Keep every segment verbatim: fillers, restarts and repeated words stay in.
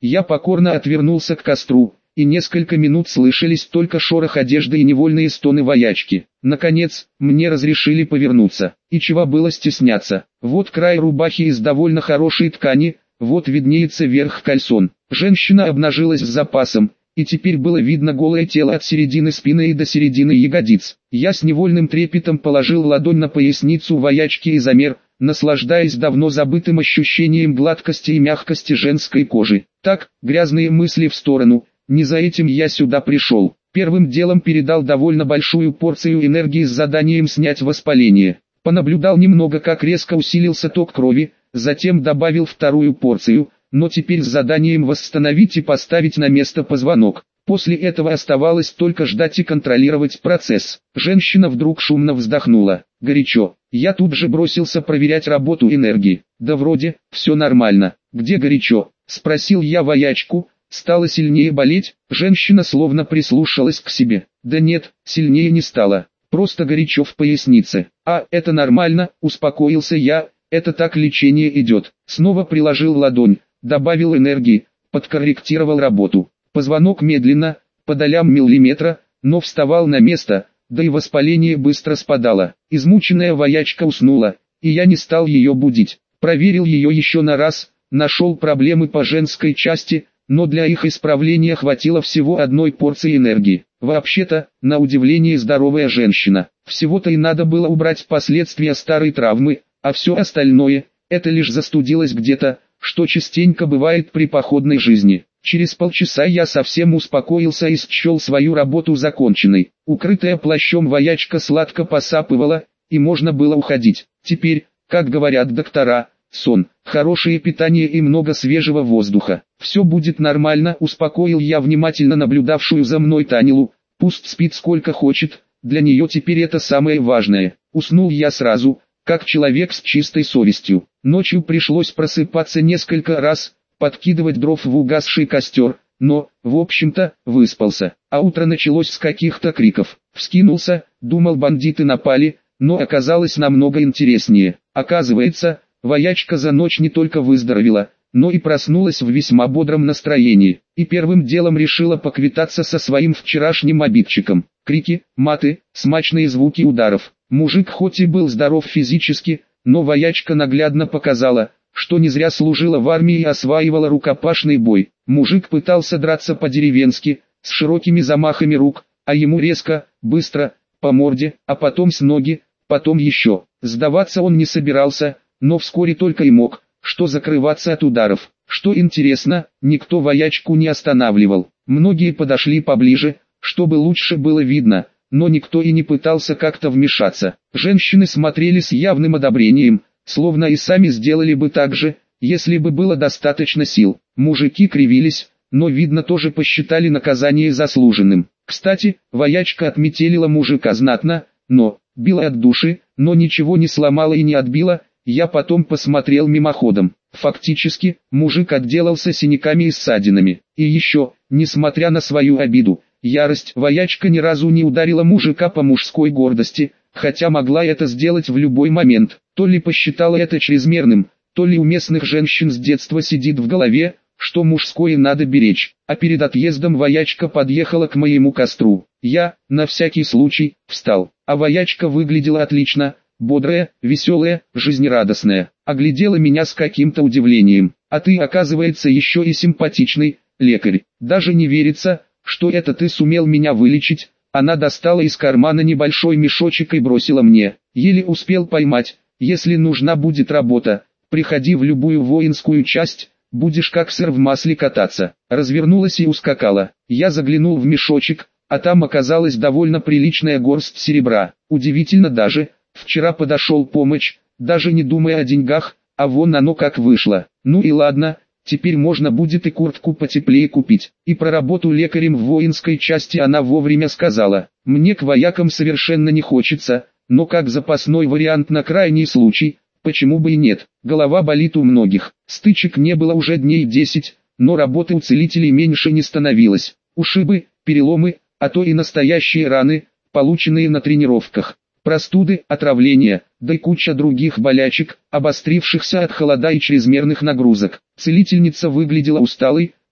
Я покорно отвернулся к костру, и несколько минут слышались только шорох одежды и невольные стоны воячки. Наконец, мне разрешили повернуться. И чего было стесняться? Вот край рубахи из довольно хорошей ткани, вот виднеется верх кальсон. Женщина обнажилась с запасом, и теперь было видно голое тело от середины спины и до середины ягодиц. Я с невольным трепетом положил ладонь на поясницу воячки и замер, наслаждаясь давно забытым ощущением гладкости и мягкости женской кожи. Так, грязные мысли в сторону, не за этим я сюда пришел. Первым делом передал довольно большую порцию энергии с заданием снять воспаление. Понаблюдал немного, как резко усилился ток крови, затем добавил вторую порцию, но теперь с заданием восстановить и поставить на место позвонок. После этого оставалось только ждать и контролировать процесс. Женщина вдруг шумно вздохнула. Горячо. Я тут же бросился проверять работу энергии. Да вроде, все нормально. Где горячо? Спросил я воячку. Стало сильнее болеть? Женщина словно прислушалась к себе. Да нет, сильнее не стало. Просто горячо в пояснице. А, это нормально, успокоился я. Это так лечение идет. Снова приложил ладонь, добавил энергии, подкорректировал работу. Позвонок медленно, по долям миллиметра, но вставал на место, да и воспаление быстро спадало. Измученная воячка уснула, и я не стал ее будить. Проверил ее еще на раз, нашел проблемы по женской части, но для их исправления хватило всего одной порции энергии. Вообще-то, на удивление здоровая женщина. Всего-то и надо было убрать последствия старой травмы, а все остальное, это лишь застудилось где-то, что частенько бывает при походной жизни. Через полчаса я совсем успокоился и счел свою работу законченной. Укрытая плащом воячка сладко посапывала, и можно было уходить. Теперь, как говорят доктора, сон, хорошее питание и много свежего воздуха. Все будет нормально, успокоил я внимательно наблюдавшую за мной Танилу. Пусть спит сколько хочет, для нее теперь это самое важное. Уснул я сразу, как человек с чистой совестью. Ночью пришлось просыпаться несколько раз, подкидывать дров в угасший костер, но, в общем-то, выспался. А утро началось с каких-то криков. Вскинулся, думал, бандиты напали, но оказалось намного интереснее. Оказывается, воячка за ночь не только выздоровела, но и проснулась в весьма бодром настроении, и первым делом решила поквитаться со своим вчерашним обидчиком. Крики, маты, смачные звуки ударов. Мужик хоть и был здоров физически, но воячка наглядно показала, что не зря служила в армии и осваивала рукопашный бой. Мужик пытался драться по-деревенски, с широкими замахами рук, а ему резко, быстро, по морде, а потом с ноги, потом еще. Сдаваться он не собирался, но вскоре только и мог, что закрываться от ударов. Что интересно, никто воячку не останавливал. Многие подошли поближе, чтобы лучше было видно, но никто и не пытался как-то вмешаться. Женщины смотрели с явным одобрением, словно и сами сделали бы так же, если бы было достаточно сил. Мужики кривились, но видно тоже посчитали наказание заслуженным. Кстати, воячка отметелила мужика знатно, но, била от души, но ничего не сломала и не отбила. Я потом посмотрел мимоходом. Фактически, мужик отделался синяками и ссадинами. И еще, несмотря на свою обиду, ярость, воячка ни разу не ударила мужика по мужской гордости, хотя могла это сделать в любой момент. То ли посчитала это чрезмерным, то ли у местных женщин с детства сидит в голове, что мужское надо беречь. А перед отъездом воячка подъехала к моему костру. Я, на всякий случай, встал. А воячка выглядела отлично, бодрая, веселая, жизнерадостная. Оглядела меня с каким-то удивлением. А ты, оказывается, еще и симпатичный, лекарь. Даже не верится, что это ты сумел меня вылечить. Она достала из кармана небольшой мешочек и бросила мне. Еле успел поймать. Если нужна будет работа, приходи в любую воинскую часть, будешь как сыр в масле кататься. Развернулась и ускакала. Я заглянул в мешочек, а там оказалась довольно приличная горсть серебра. Удивительно даже, вчера подошел помощь, даже не думая о деньгах, а вон оно как вышло. Ну и ладно, теперь можно будет и куртку потеплее купить. И про работу лекарем в воинской части она вовремя сказала. Мне к воякам совершенно не хочется, но как запасной вариант на крайний случай, почему бы и нет. Голова болит у многих. Стычек не было уже дней десять, но работы у целителей меньше не становилось. Ушибы, переломы, а то и настоящие раны, полученные на тренировках. Простуды, отравления, да и куча других болячек, обострившихся от холода и чрезмерных нагрузок. Целительница выглядела усталой,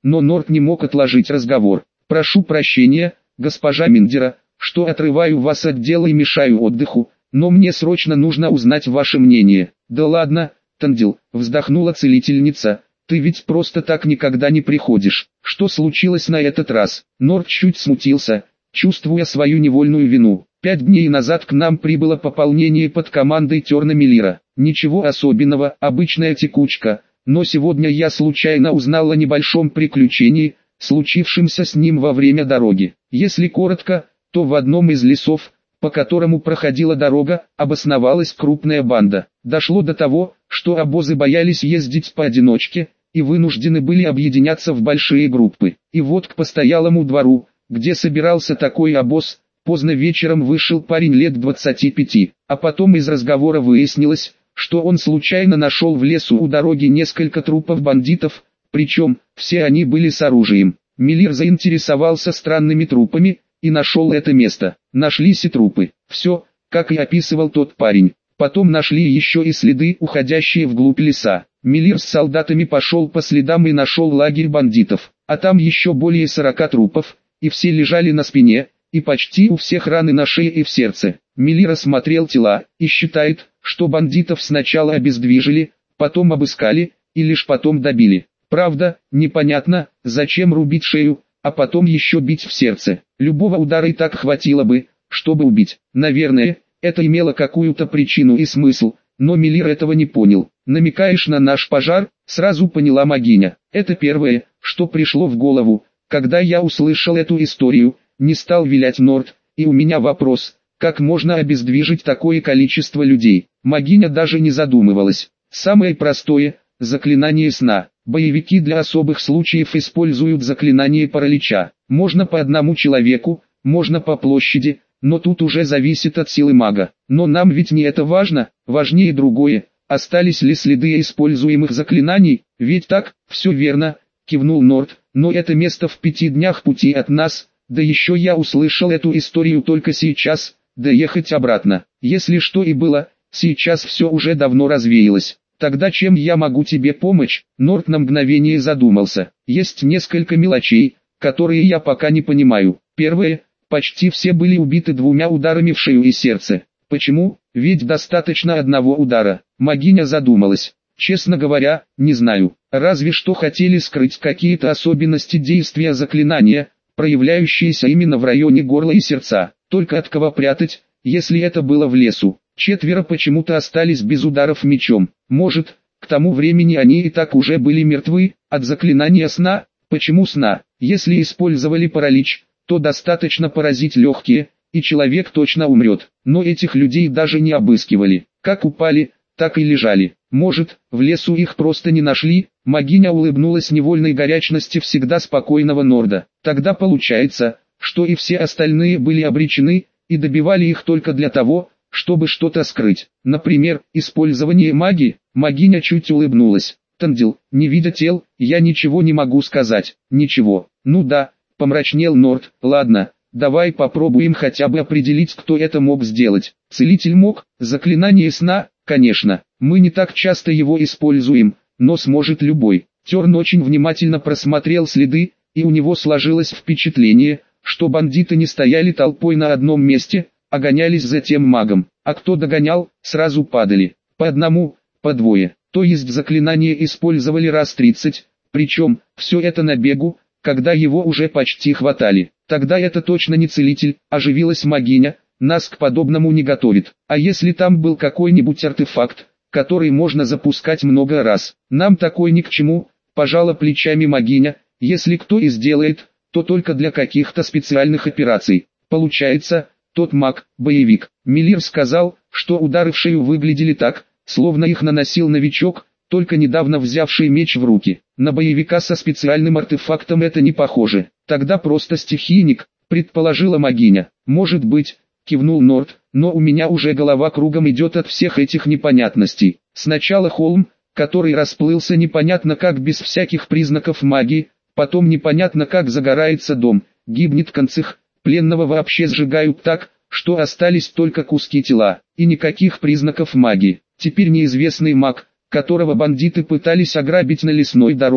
но Норт не мог отложить разговор. «Прошу прощения, госпожа Миндера, что отрываю вас от дела и мешаю отдыху, но мне срочно нужно узнать ваше мнение». «Да ладно, Тандил», вздохнула целительница, «ты ведь просто так никогда не приходишь. Что случилось на этот раз?» Норт чуть смутился, чувствуя свою невольную вину. «Пять дней назад к нам прибыло пополнение под командой Терна Миллера. Ничего особенного, обычная текучка, но сегодня я случайно узнал о небольшом приключении, случившемся с ним во время дороги. Если коротко, то в одном из лесов, по которому проходила дорога, обосновалась крупная банда. Дошло до того, что обозы боялись ездить поодиночке, и вынуждены были объединяться в большие группы. И вот к постоялому двору, где собирался такой обоз, поздно вечером вышел парень лет двадцати пяти, а потом из разговора выяснилось, что он случайно нашел в лесу у дороги несколько трупов бандитов, причем все они были с оружием. Миллер заинтересовался странными трупами и нашел это место. Нашлись и трупы. Все, как и описывал тот парень. Потом нашли еще и следы, уходящие вглубь леса. Миллер с солдатами пошел по следам и нашел лагерь бандитов, а там еще более сорока трупов, и все лежали на спине, и почти у всех раны на шее и в сердце. Миллер осмотрел тела и считает, что бандитов сначала обездвижили, потом обыскали и лишь потом добили. Правда, непонятно, зачем рубить шею, а потом еще бить в сердце. Любого удара и так хватило бы, чтобы убить. Наверное, это имело какую-то причину и смысл, но Миллер этого не понял. «Намекаешь на наш пожар?» — сразу поняла Магиня. «Это первое, что пришло в голову, когда я услышал эту историю», — не стал вилять Норт, «и у меня вопрос, как можно обездвижить такое количество людей?» Магиня даже не задумывалась. «Самое простое — заклинание сна. Боевики для особых случаев используют заклинание паралича. Можно по одному человеку, можно по площади, но тут уже зависит от силы мага. Но нам ведь не это важно, важнее другое. Остались ли следы используемых заклинаний? Ведь так?» «Все верно», — кивнул Норт, «но это место в пяти днях пути от нас, да еще я услышал эту историю только сейчас, доехать обратно. Если что и было, сейчас все уже давно развеялось. Тогда чем я могу тебе помочь?» Норт на мгновение задумался. «Есть несколько мелочей, которые я пока не понимаю. Первое, почти все были убиты двумя ударами в шею и сердце. Почему? Ведь достаточно одного удара». Магиня задумалась. «Честно говоря, не знаю. Разве что хотели скрыть какие-то особенности действия заклинания, проявляющиеся именно в районе горла и сердца. Только от кого прятать, если это было в лесу? Четверо почему-то остались без ударов мечом. Может, к тому времени они и так уже были мертвы, от заклинания сна? Почему сна? Если использовали паралич, то достаточно поразить легкие, и человек точно умрет. Но этих людей даже не обыскивали. Как упали, так и лежали. Может, в лесу их просто не нашли?» Магиня улыбнулась невольной горячности всегда спокойного Норда. «Тогда получается, что и все остальные были обречены, и добивали их только для того, чтобы что-то скрыть. Например, использование магии». Магиня чуть улыбнулась. «Тандил, не видя тел, я ничего не могу сказать». «Ничего. Ну да», помрачнел Норт. «Ладно, давай попробуем хотя бы определить, кто это мог сделать». «Целитель мог? Заклинание сна? Конечно. Мы не так часто его используем, но сможет любой». Терн очень внимательно просмотрел следы, и у него сложилось впечатление, что бандиты не стояли толпой на одном месте, а гонялись за тем магом. А кто догонял, сразу падали. По одному, по двое. То есть заклинание использовали раз тридцать, причем, все это на бегу, когда его уже почти хватали. «Тогда это точно не целитель», — оживилась Магиня, «нас к подобному не готовит. А если там был какой-нибудь артефакт, который можно запускать много раз? Нам такой ни к чему», — пожала плечами Магиня, «если кто и сделает, то только для каких-то специальных операций. Получается, тот маг, боевик». Миллер сказал, что удары в шею выглядели так, словно их наносил новичок, только недавно взявший меч в руки. На боевика со специальным артефактом это не похоже. «Тогда просто стихийник», — предположила Магиня. «Может быть», — кивнул Норт, «но у меня уже голова кругом идет от всех этих непонятностей. Сначала холм, который расплылся непонятно как без всяких признаков магии, потом непонятно как загорается дом, гибнет концих, пленного вообще сжигают так, что остались только куски тела, и никаких признаков магии. Теперь неизвестный маг, которого бандиты пытались ограбить на лесной дороге,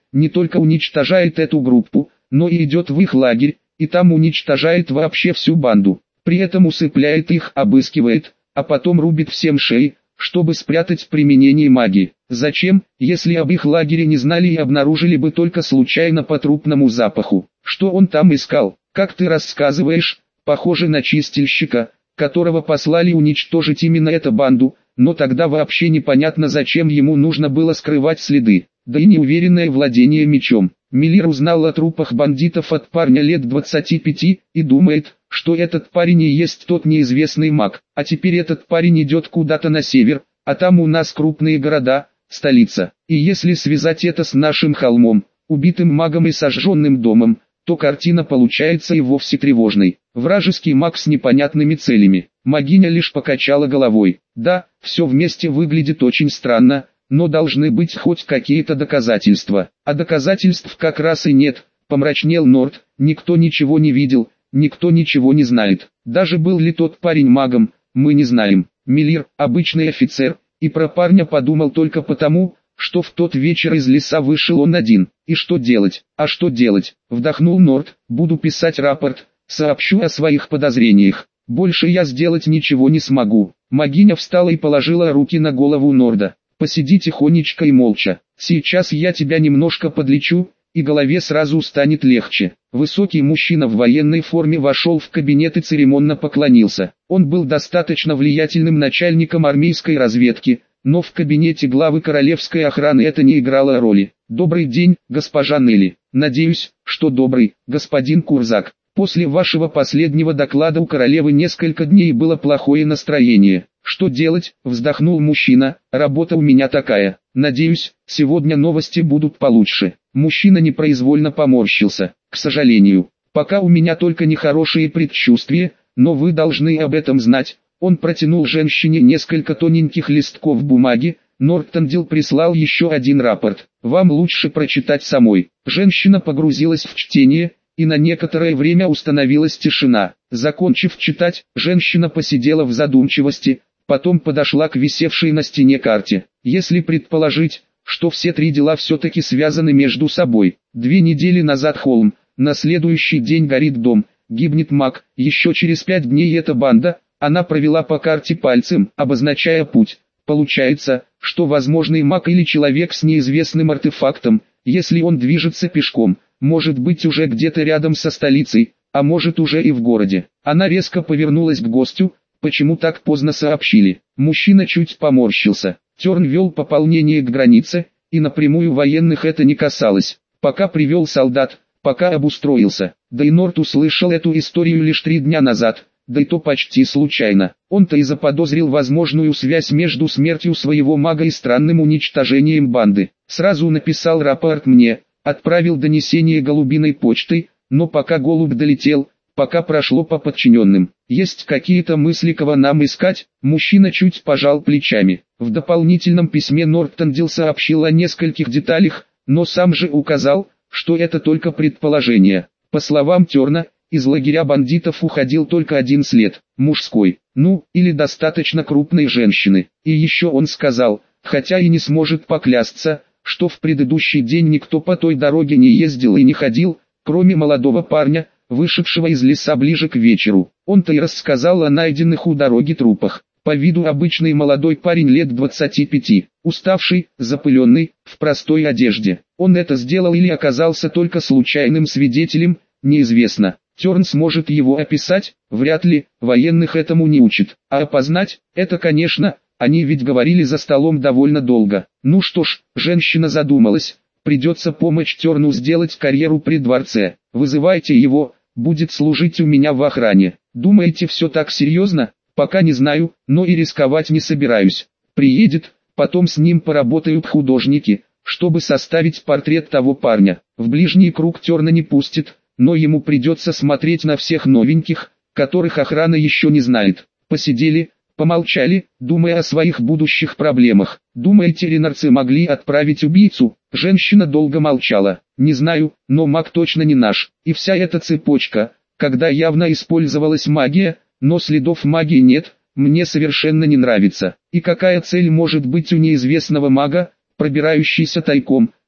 не только уничтожает эту группу, но и идет в их лагерь, и там уничтожает вообще всю банду. При этом усыпляет их, обыскивает, а потом рубит всем шеи, чтобы спрятать применение магии. Зачем, если об их лагере не знали и обнаружили бы только случайно по трупному запаху? Что он там искал? Как ты рассказываешь, похоже на чистильщика, которого послали уничтожить именно эту банду, но тогда вообще непонятно, зачем ему нужно было скрывать следы, да и неуверенное владение мечом. Миллер узнал о трупах бандитов от парня лет двадцати пяти, и думает, что этот парень и есть тот неизвестный маг, а теперь этот парень идет куда-то на север, а там у нас крупные города, столица. И если связать это с нашим холмом, убитым магом и сожженным домом, то картина получается и вовсе тревожной. Вражеский маг с непонятными целями. Магиня лишь покачала головой. Да, все вместе выглядит очень странно, но должны быть хоть какие-то доказательства. А доказательств как раз и нет, помрачнел Норд, никто ничего не видел, никто ничего не знает. Даже был ли тот парень магом, мы не знаем. Миллер, обычный офицер, и про парня подумал только потому, что в тот вечер из леса вышел он один. И что делать? А что делать? Вдохнул Норд, буду писать рапорт, сообщу о своих подозрениях. Больше я сделать ничего не смогу. Магиня встала и положила руки на голову Норда. Посиди тихонечко и молча. Сейчас я тебя немножко подлечу, и голове сразу станет легче. Высокий мужчина в военной форме вошел в кабинет и церемонно поклонился. Он был достаточно влиятельным начальником армейской разведки, но в кабинете главы королевской охраны это не играло роли. «Добрый день, госпожа Нелли. Надеюсь, что добрый, господин Курзак. После вашего последнего доклада у королевы несколько дней было плохое настроение. Что делать?» — вздохнул мужчина. «Работа у меня такая. Надеюсь, сегодня новости будут получше». Мужчина непроизвольно поморщился. «К сожалению, пока у меня только нехорошие предчувствия, но вы должны об этом знать». Он протянул женщине несколько тоненьких листков бумаги. Нортондил прислал еще один рапорт. «Вам лучше прочитать самой». Женщина погрузилась в чтение, и на некоторое время установилась тишина. Закончив читать, женщина посидела в задумчивости, потом подошла к висевшей на стене карте. Если предположить, что все три дела все-таки связаны между собой. Две недели назад холм, на следующий день горит дом, гибнет маг, еще через пять дней эта банда. Она провела по карте пальцем, обозначая путь. Получается, что возможный маг или человек с неизвестным артефактом, если он движется пешком, может быть уже где-то рядом со столицей, а может уже и в городе. Она резко повернулась к гостю. «Почему так поздно сообщили?» Мужчина чуть поморщился. Терн вел пополнение к границе, и напрямую военных это не касалось. Пока привел солдат, пока обустроился. Да и Норт услышал эту историю лишь три дня назад, да и то почти случайно. Он-то и заподозрил возможную связь между смертью своего мага и странным уничтожением банды. Сразу написал рапорт мне, отправил донесение голубиной почтой, но пока голубь долетел, пока прошло по подчиненным. Есть какие-то мысли, кого нам искать? Мужчина чуть пожал плечами. В дополнительном письме Нортондил сообщил о нескольких деталях, но сам же указал, что это только предположение. По словам Терна, из лагеря бандитов уходил только один след, мужской, ну, или достаточно крупной женщины. И еще он сказал, хотя и не сможет поклясться, что в предыдущий день никто по той дороге не ездил и не ходил, кроме молодого парня, вышедшего из леса ближе к вечеру. Он-то и рассказал о найденных у дороги трупах. По виду обычный молодой парень лет двадцати пяти, уставший, запыленный, в простой одежде. Он это сделал или оказался только случайным свидетелем, неизвестно. Терн сможет его описать, вряд ли, военных этому не учат. А опознать, это конечно, они ведь говорили за столом довольно долго. Ну что ж, женщина задумалась, придется помочь Терну сделать карьеру при дворце. Вызывайте его, будет служить у меня в охране. Думаете, все так серьезно? Пока не знаю, но и рисковать не собираюсь. Приедет, потом с ним поработают художники, чтобы составить портрет того парня. В ближний круг Терна не пустит, но ему придется смотреть на всех новеньких, которых охрана еще не знает. Посидели, помолчали, думая о своих будущих проблемах. Думаете, ренарцы могли отправить убийцу? Женщина долго молчала. Не знаю, но маг точно не наш. И вся эта цепочка, когда явно использовалась магия, но следов магии нет, мне совершенно не нравится. И какая цель может быть у неизвестного мага, пробирающийся тайком,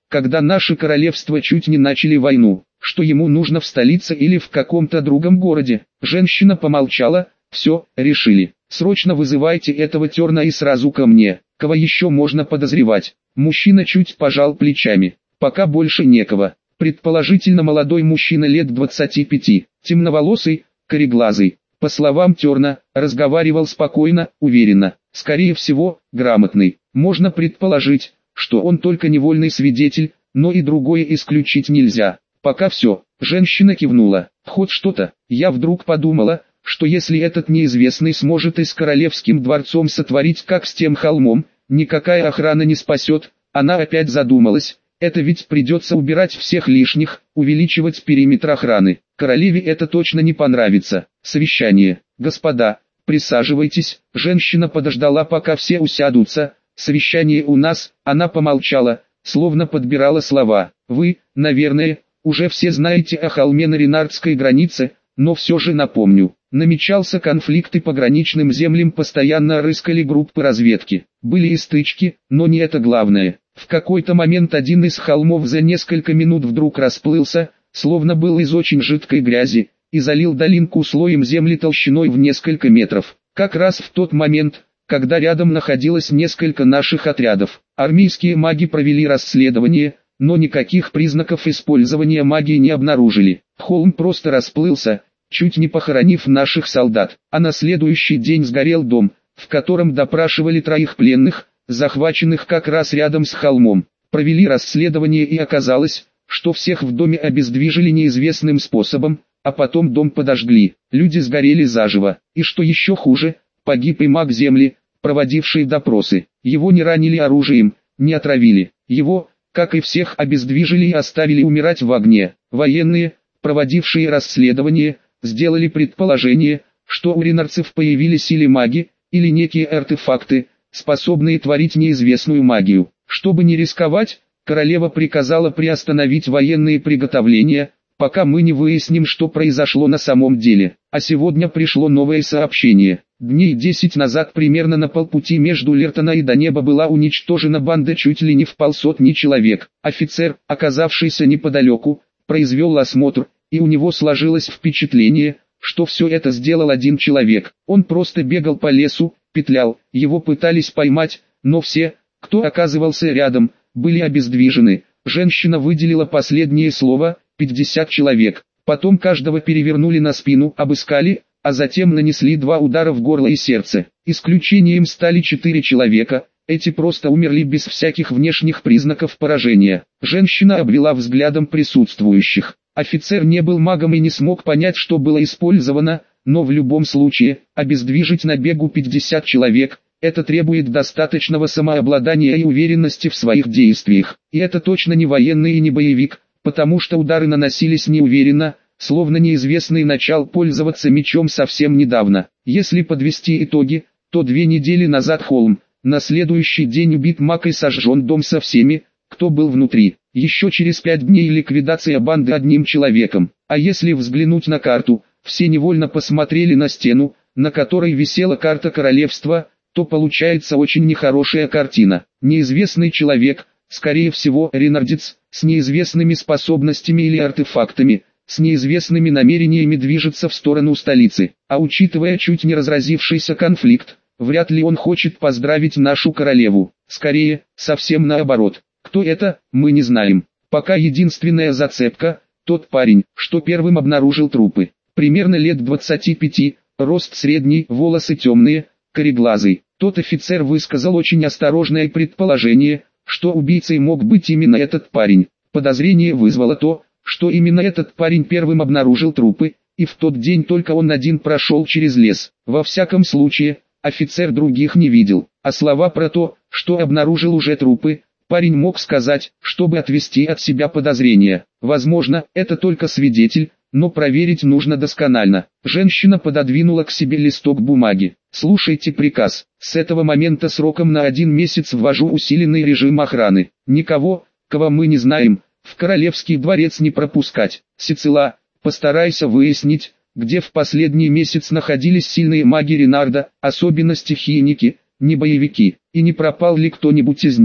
когда наше королевство чуть не начали войну, что ему нужно в столице или в каком-то другом городе. Женщина помолчала. Все, решили. Срочно вызывайте этого Терна и сразу ко мне. Кого еще можно подозревать? Мужчина чуть пожал плечами. Пока больше некого. Предположительно молодой мужчина лет двадцати пяти, темноволосый, кореглазый. По словам Терна, разговаривал спокойно, уверенно. Скорее всего, грамотный. Можно предположить, что он только невольный свидетель, но и другое исключить нельзя. Пока все. Женщина кивнула. Хоть что-то. Я вдруг подумала, что если этот неизвестный сможет и с королевским дворцом сотворить как с тем холмом, никакая охрана не спасет. Она опять задумалась. Это ведь придется убирать всех лишних, увеличивать периметр охраны. Королеве это точно не понравится. Совещание. Господа, присаживайтесь. Женщина подождала, пока все усядутся. Совещание у нас. Она помолчала, словно подбирала слова. Вы, наверное, уже все знаете о холме на Ренардской границе, но все же напомню. Намечался конфликт и пограничным землям постоянно рыскали группы разведки. Были и стычки, но не это главное. В какой-то момент один из холмов за несколько минут вдруг расплылся, словно был из очень жидкой грязи, и залил долинку слоем земли толщиной в несколько метров. Как раз в тот момент, когда рядом находилось несколько наших отрядов. Армейские маги провели расследование, но никаких признаков использования магии не обнаружили. Холм просто расплылся, чуть не похоронив наших солдат, а на следующий день сгорел дом, в котором допрашивали троих пленных, захваченных как раз рядом с холмом. Провели расследование и оказалось, что всех в доме обездвижили неизвестным способом, а потом дом подожгли. Люди сгорели заживо, и что еще хуже, погиб и маг земли, проводивший допросы. Его не ранили оружием, не отравили. Его, как и всех, обездвижили и оставили умирать в огне. Военные, проводившие расследование, сделали предположение, что у ренарцев появились или маги, или некие артефакты, способные творить неизвестную магию. Чтобы не рисковать, королева приказала приостановить военные приготовления, пока мы не выясним, что произошло на самом деле. А сегодня пришло новое сообщение. Дней десять назад примерно на полпути между Лертона и Донеба была уничтожена банда чуть ли не в полсотни человек. Офицер, оказавшийся неподалеку, произвел осмотр, и у него сложилось впечатление, что все это сделал один человек. Он просто бегал по лесу, петлял, его пытались поймать, но все, кто оказывался рядом, были обездвижены. Женщина выделила последнее слово – пятьдесят человек. Потом каждого перевернули на спину, обыскали, а затем нанесли два удара в горло и сердце. Исключением стали четыре человека, эти просто умерли без всяких внешних признаков поражения. Женщина обвела взглядом присутствующих. Офицер не был магом и не смог понять, что было использовано, но в любом случае, обездвижить на бегу пятьдесят человек – это требует достаточного самообладания и уверенности в своих действиях. И это точно не военный и не боевик, потому что удары наносились неуверенно, словно неизвестный начал пользоваться мечом совсем недавно. Если подвести итоги, то две недели назад холм, на следующий день убит маг и сожжен дом со всеми, кто был внутри. Еще через пять дней ликвидация банды одним человеком. А если взглянуть на карту, все невольно посмотрели на стену, на которой висела карта королевства, то получается очень нехорошая картина. Неизвестный человек, скорее всего ренардец, с неизвестными способностями или артефактами, с неизвестными намерениями движется в сторону столицы. А учитывая чуть не разразившийся конфликт, вряд ли он хочет поздравить нашу королеву. Скорее, совсем наоборот. Кто это, мы не знаем. Пока единственная зацепка – тот парень, что первым обнаружил трупы. Примерно лет двадцати пяти, рост средний, волосы темные, кореглазый. Тот офицер высказал очень осторожное предположение, что убийцей мог быть именно этот парень. Подозрение вызвало то, что именно этот парень первым обнаружил трупы, и в тот день только он один прошел через лес. Во всяком случае, офицер других не видел. А слова про то, что обнаружил уже трупы, парень мог сказать, чтобы отвести от себя подозрения. Возможно, это только свидетель, но проверить нужно досконально. Женщина пододвинула к себе листок бумаги. Слушайте приказ. С этого момента сроком на один месяц ввожу усиленный режим охраны. Никого, кого мы не знаем, в королевский дворец не пропускать. Сицила, постарайся выяснить, где в последний месяц находились сильные маги Ренарда, особенно стихийники, не боевики, и не пропал ли кто-нибудь из них.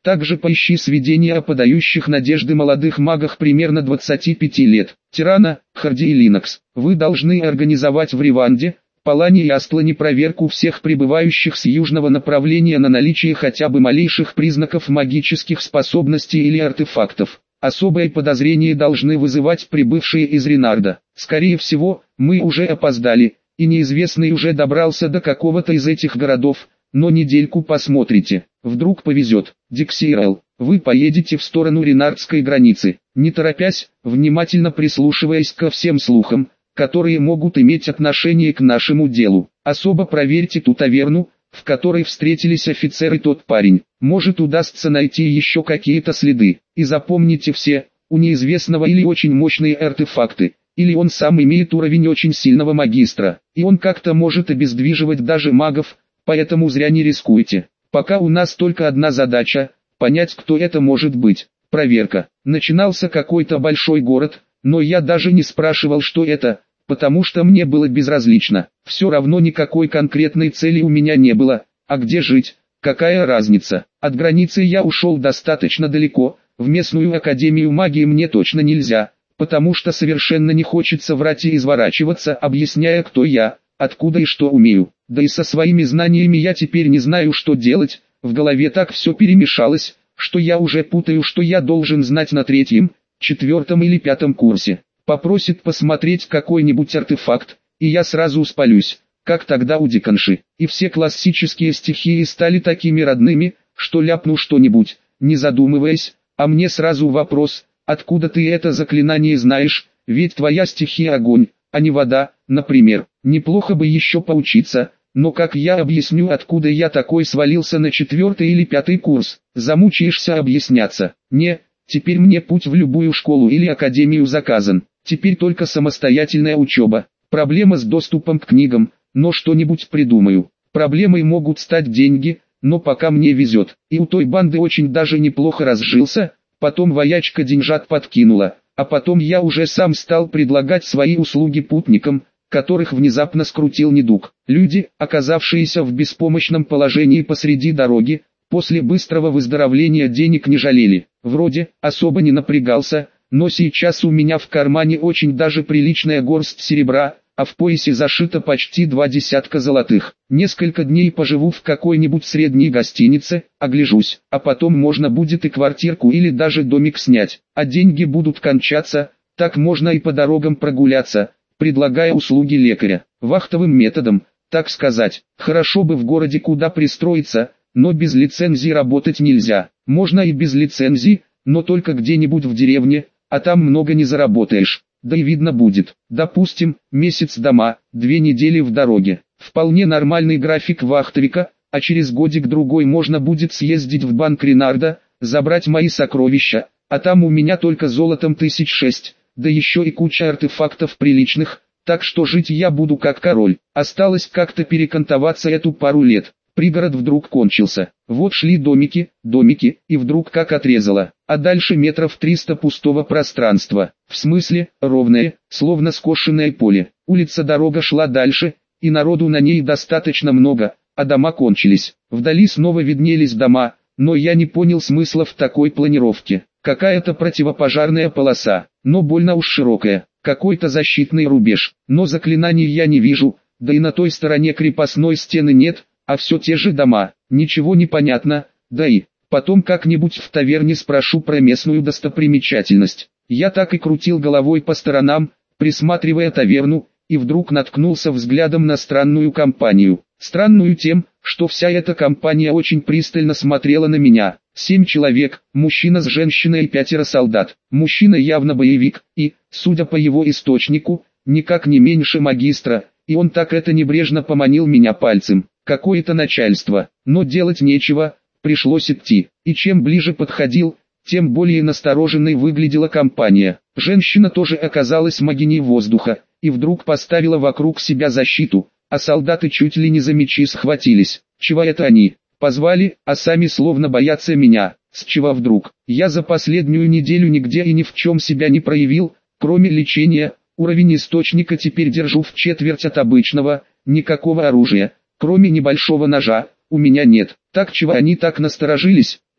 Также поищи сведения о подающих надежды молодых магах примерно двадцати пяти лет. Тирана, Харди и Линокс. Вы должны организовать в Риванде, Палане и Астлане проверку всех прибывающих с южного направления на наличие хотя бы малейших признаков магических способностей или артефактов. Особое подозрение должны вызывать прибывшие из Ренарда. Скорее всего, мы уже опоздали, и неизвестный уже добрался до какого-то из этих городов, но недельку посмотрите, вдруг повезет. Диксиэрл, вы поедете в сторону Ренардской границы, не торопясь, внимательно прислушиваясь ко всем слухам, которые могут иметь отношение к нашему делу. Особо проверьте ту таверну, в которой встретились офицер и тот парень. Может, удастся найти еще какие-то следы. И запомните все, у неизвестного или очень мощные артефакты, или он сам имеет уровень очень сильного магистра, и он как-то может обездвиживать даже магов, поэтому зря не рискуйте. Пока у нас только одна задача – понять, кто это может быть. Проверка. Начинался какой-то большой город, но я даже не спрашивал, что это, потому что мне было безразлично. Все равно никакой конкретной цели у меня не было, а где жить, какая разница. От границы я ушел достаточно далеко, в местную академию магии мне точно нельзя, потому что совершенно не хочется врать и изворачиваться, объясняя, кто я, откуда и что умею. Да и со своими знаниями я теперь не знаю, что делать, в голове так все перемешалось, что я уже путаю, что я должен знать на третьем, четвертом или пятом курсе. Попросит посмотреть какой-нибудь артефакт, и я сразу спалюсь, как тогда у Диканши. И все классические стихии стали такими родными, что ляпну что-нибудь, не задумываясь, а мне сразу вопрос, откуда ты это заклинание знаешь, ведь твоя стихия огонь, а не вода, например. Неплохо бы еще поучиться, но как я объясню, откуда я такой свалился на четвертый или пятый курс? Замучаешься объясняться. Не, теперь мне путь в любую школу или академию заказан. Теперь только самостоятельная учеба. Проблема с доступом к книгам, но что-нибудь придумаю. Проблемой могут стать деньги, но пока мне везет. И у той банды очень даже неплохо разжился, потом воячка деньжат подкинула, а потом я уже сам стал предлагать свои услуги путникам, которых внезапно скрутил недуг. Люди, оказавшиеся в беспомощном положении посреди дороги, после быстрого выздоровления денег не жалели. Вроде, особо не напрягался, но сейчас у меня в кармане очень даже приличная горсть серебра, а в поясе зашито почти два десятка золотых. Несколько дней поживу в какой-нибудь средней гостинице, огляжусь, а потом можно будет и квартирку или даже домик снять, а деньги будут кончаться, так можно и по дорогам прогуляться, предлагая услуги лекаря, вахтовым методом, так сказать. Хорошо бы в городе куда пристроиться, но без лицензии работать нельзя. Можно и без лицензии, но только где-нибудь в деревне, а там много не заработаешь. Да и видно будет. Допустим, месяц дома, две недели в дороге. Вполне нормальный график вахтовика, а через годик-другой можно будет съездить в банк Ренарда, забрать мои сокровища, а там у меня только золотом тысяч шесть, да еще и куча артефактов приличных, так что жить я буду как король. Осталось как-то перекантоваться эту пару лет. Пригород вдруг кончился. Вот шли домики, домики, и вдруг как отрезало. А дальше метров триста пустого пространства. В смысле, ровное, словно скошенное поле. Улица-дорога шла дальше, и народу на ней достаточно много, а дома кончились. Вдали снова виднелись дома, но я не понял смысла в такой планировке. Какая-то противопожарная полоса, но больно уж широкая. Какой-то защитный рубеж, но заклинаний я не вижу, да и на той стороне крепостной стены нет, а все те же дома, ничего не понятно, да и, потом как-нибудь в таверне спрошу про местную достопримечательность. Я так и крутил головой по сторонам, присматривая таверну, и вдруг наткнулся взглядом на странную компанию. Странную тем, что вся эта компания очень пристально смотрела на меня. Семь человек, мужчина с женщиной и пятеро солдат. Мужчина явно боевик, и, судя по его источнику, никак не меньше магистра, и он так это небрежно поманил меня пальцем. Какое-то начальство, но делать нечего, пришлось идти. И чем ближе подходил, тем более настороженной выглядела компания. Женщина тоже оказалась магиней воздуха, и вдруг поставила вокруг себя защиту, а солдаты чуть ли не за мечи схватились. Чего это они? Позвали, а сами словно боятся меня. С чего вдруг? Я за последнюю неделю нигде и ни в чем себя не проявил, кроме лечения. Уровень источника теперь держу в четверть от обычного, никакого оружия, кроме небольшого ножа, у меня нет. Так чего они так насторожились?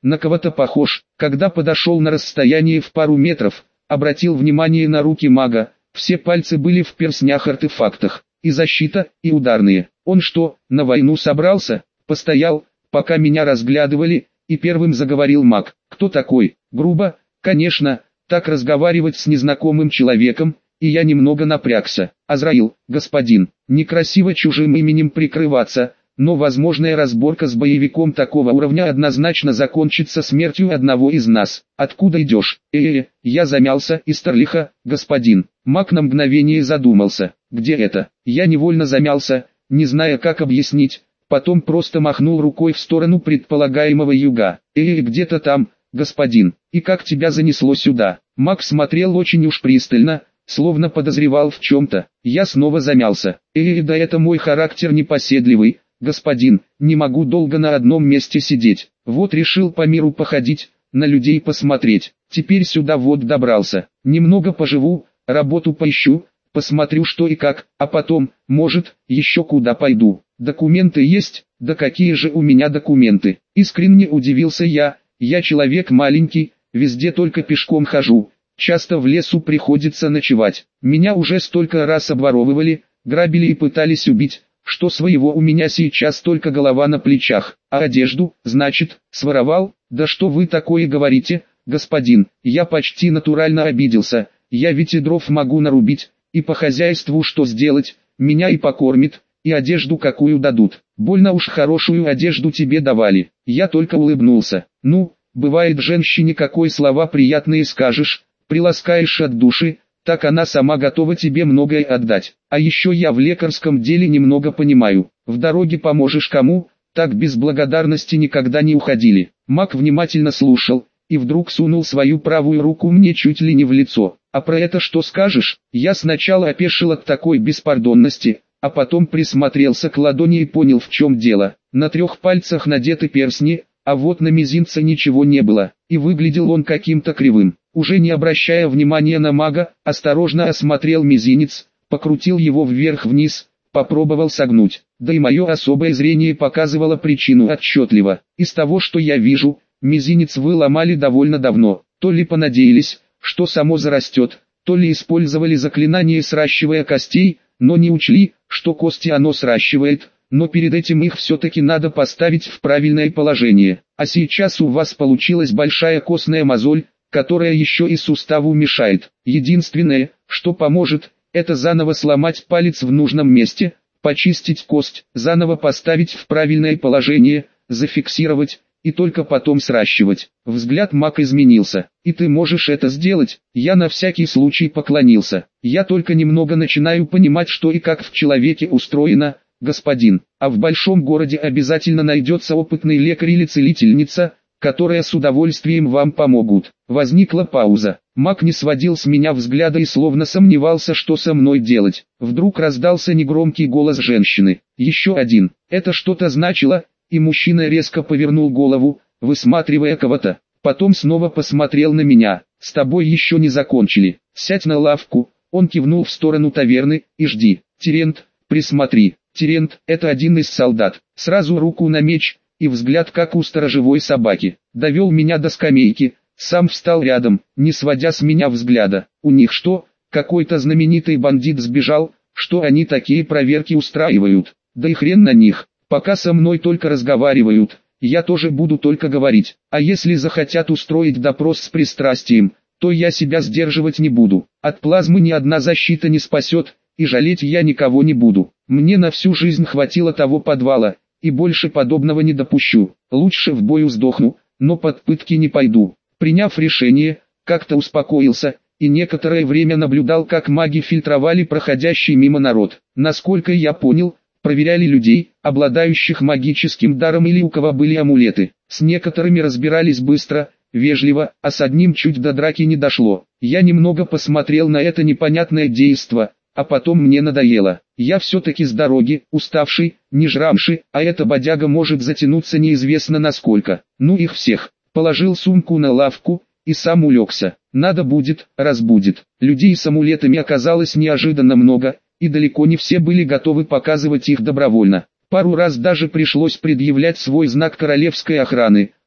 на кого-то похож. Когда подошел на расстояние в пару метров, обратил внимание на руки мага, все пальцы были в перстнях-артефактах, и защита, и ударные. Он что, на войну собрался? Постоял, пока меня разглядывали, и первым заговорил маг. Кто такой? Грубо, конечно, так разговаривать с незнакомым человеком, и я немного напрягся. Азраил, господин, некрасиво чужим именем прикрываться, но возможная разборка с боевиком такого уровня однозначно закончится смертью одного из нас. Откуда идешь? Э-э-э, я замялся. Из Тарлиха, господин. Маг на мгновение задумался. Где это? Я невольно замялся, не зная как объяснить, потом просто махнул рукой в сторону предполагаемого юга. Э-э, где-то там, господин. И как тебя занесло сюда? Маг смотрел очень уж пристально, словно подозревал в чем-то. Я снова замялся. Э-э, да это мой характер непоседливый. Господин, не могу долго на одном месте сидеть. Вот решил по миру походить, на людей посмотреть. Теперь сюда вот добрался. Немного поживу, работу поищу, посмотрю что и как, а потом, может, еще куда пойду. Документы есть? Да какие же у меня документы? Искренне удивился я. Я человек маленький, везде только пешком хожу. Часто в лесу приходится ночевать. Меня уже столько раз обворовывали, грабили и пытались убить, что своего у меня сейчас только голова на плечах, а одежду, значит, своровал? Да что вы такое говорите, господин, я почти натурально обиделся, я ведь и дров могу нарубить, и по хозяйству что сделать, меня и покормит, и одежду какую дадут, больно уж хорошую одежду тебе давали, я только улыбнулся. Ну, бывает женщине какой слова приятные скажешь, приласкаешь от души, так она сама готова тебе многое отдать. А еще я в лекарском деле немного понимаю. В дороге поможешь кому, так без благодарности никогда не уходили. Маг внимательно слушал, и вдруг сунул свою правую руку мне чуть ли не в лицо. А про это что скажешь? Я сначала опешил от такой беспардонности, а потом присмотрелся к ладони и понял в чем дело. На трех пальцах надеты перстни, а вот на мизинце ничего не было, и выглядел он каким-то кривым. Уже не обращая внимания на мага, осторожно осмотрел мизинец, покрутил его вверх-вниз, попробовал согнуть. Да и мое особое зрение показывало причину отчетливо. Из того, что я вижу, мизинец вы ломали довольно давно. То ли понадеялись, что само зарастет, то ли использовали заклинание сращивая костей, но не учли, что кости оно сращивает, но перед этим их все-таки надо поставить в правильное положение. А сейчас у вас получилась большая костная мозоль, которая еще и суставу мешает. Единственное, что поможет, это заново сломать палец в нужном месте, почистить кость, заново поставить в правильное положение, зафиксировать, и только потом сращивать. Взгляд мага изменился. И ты можешь это сделать? Я на всякий случай поклонился. Я только немного начинаю понимать, что и как в человеке устроено, господин. А в большом городе обязательно найдется опытный лекарь или целительница, которые с удовольствием вам помогут. Возникла пауза. Маг не сводил с меня взгляда и словно сомневался, что со мной делать. Вдруг раздался негромкий голос женщины. Еще один. Это что-то значило, и мужчина резко повернул голову, высматривая кого-то. Потом снова посмотрел на меня. С тобой еще не закончили. Сядь на лавку. Он кивнул в сторону таверны, и жди. Терент, присмотри. Терент, это один из солдат. Сразу руку на меч, и взгляд как у сторожевой собаки. Довел меня до скамейки, сам встал рядом, не сводя с меня взгляда. У них что, какой-то знаменитый бандит сбежал, что они такие проверки устраивают? Да и хрен на них, пока со мной только разговаривают, я тоже буду только говорить. А если захотят устроить допрос с пристрастием, то я себя сдерживать не буду. От плазмы ни одна защита не спасет, и жалеть я никого не буду. Мне на всю жизнь хватило того подвала, и больше подобного не допущу. Лучше в бою сдохну, но под пытки не пойду. Приняв решение, как-то успокоился, и некоторое время наблюдал, как маги фильтровали проходящий мимо народ. Насколько я понял, проверяли людей, обладающих магическим даром или у кого были амулеты. С некоторыми разбирались быстро, вежливо, а с одним чуть до драки не дошло. Я немного посмотрел на это непонятное действо, а потом мне надоело. Я все-таки с дороги, уставший, не жрамший, а эта бодяга может затянуться неизвестно насколько. Ну их всех. Положил сумку на лавку, и сам улегся. Надо будет, разбудит. Людей с амулетами оказалось неожиданно много, и далеко не все были готовы показывать их добровольно. Пару раз даже пришлось предъявлять свой знак королевской охраны,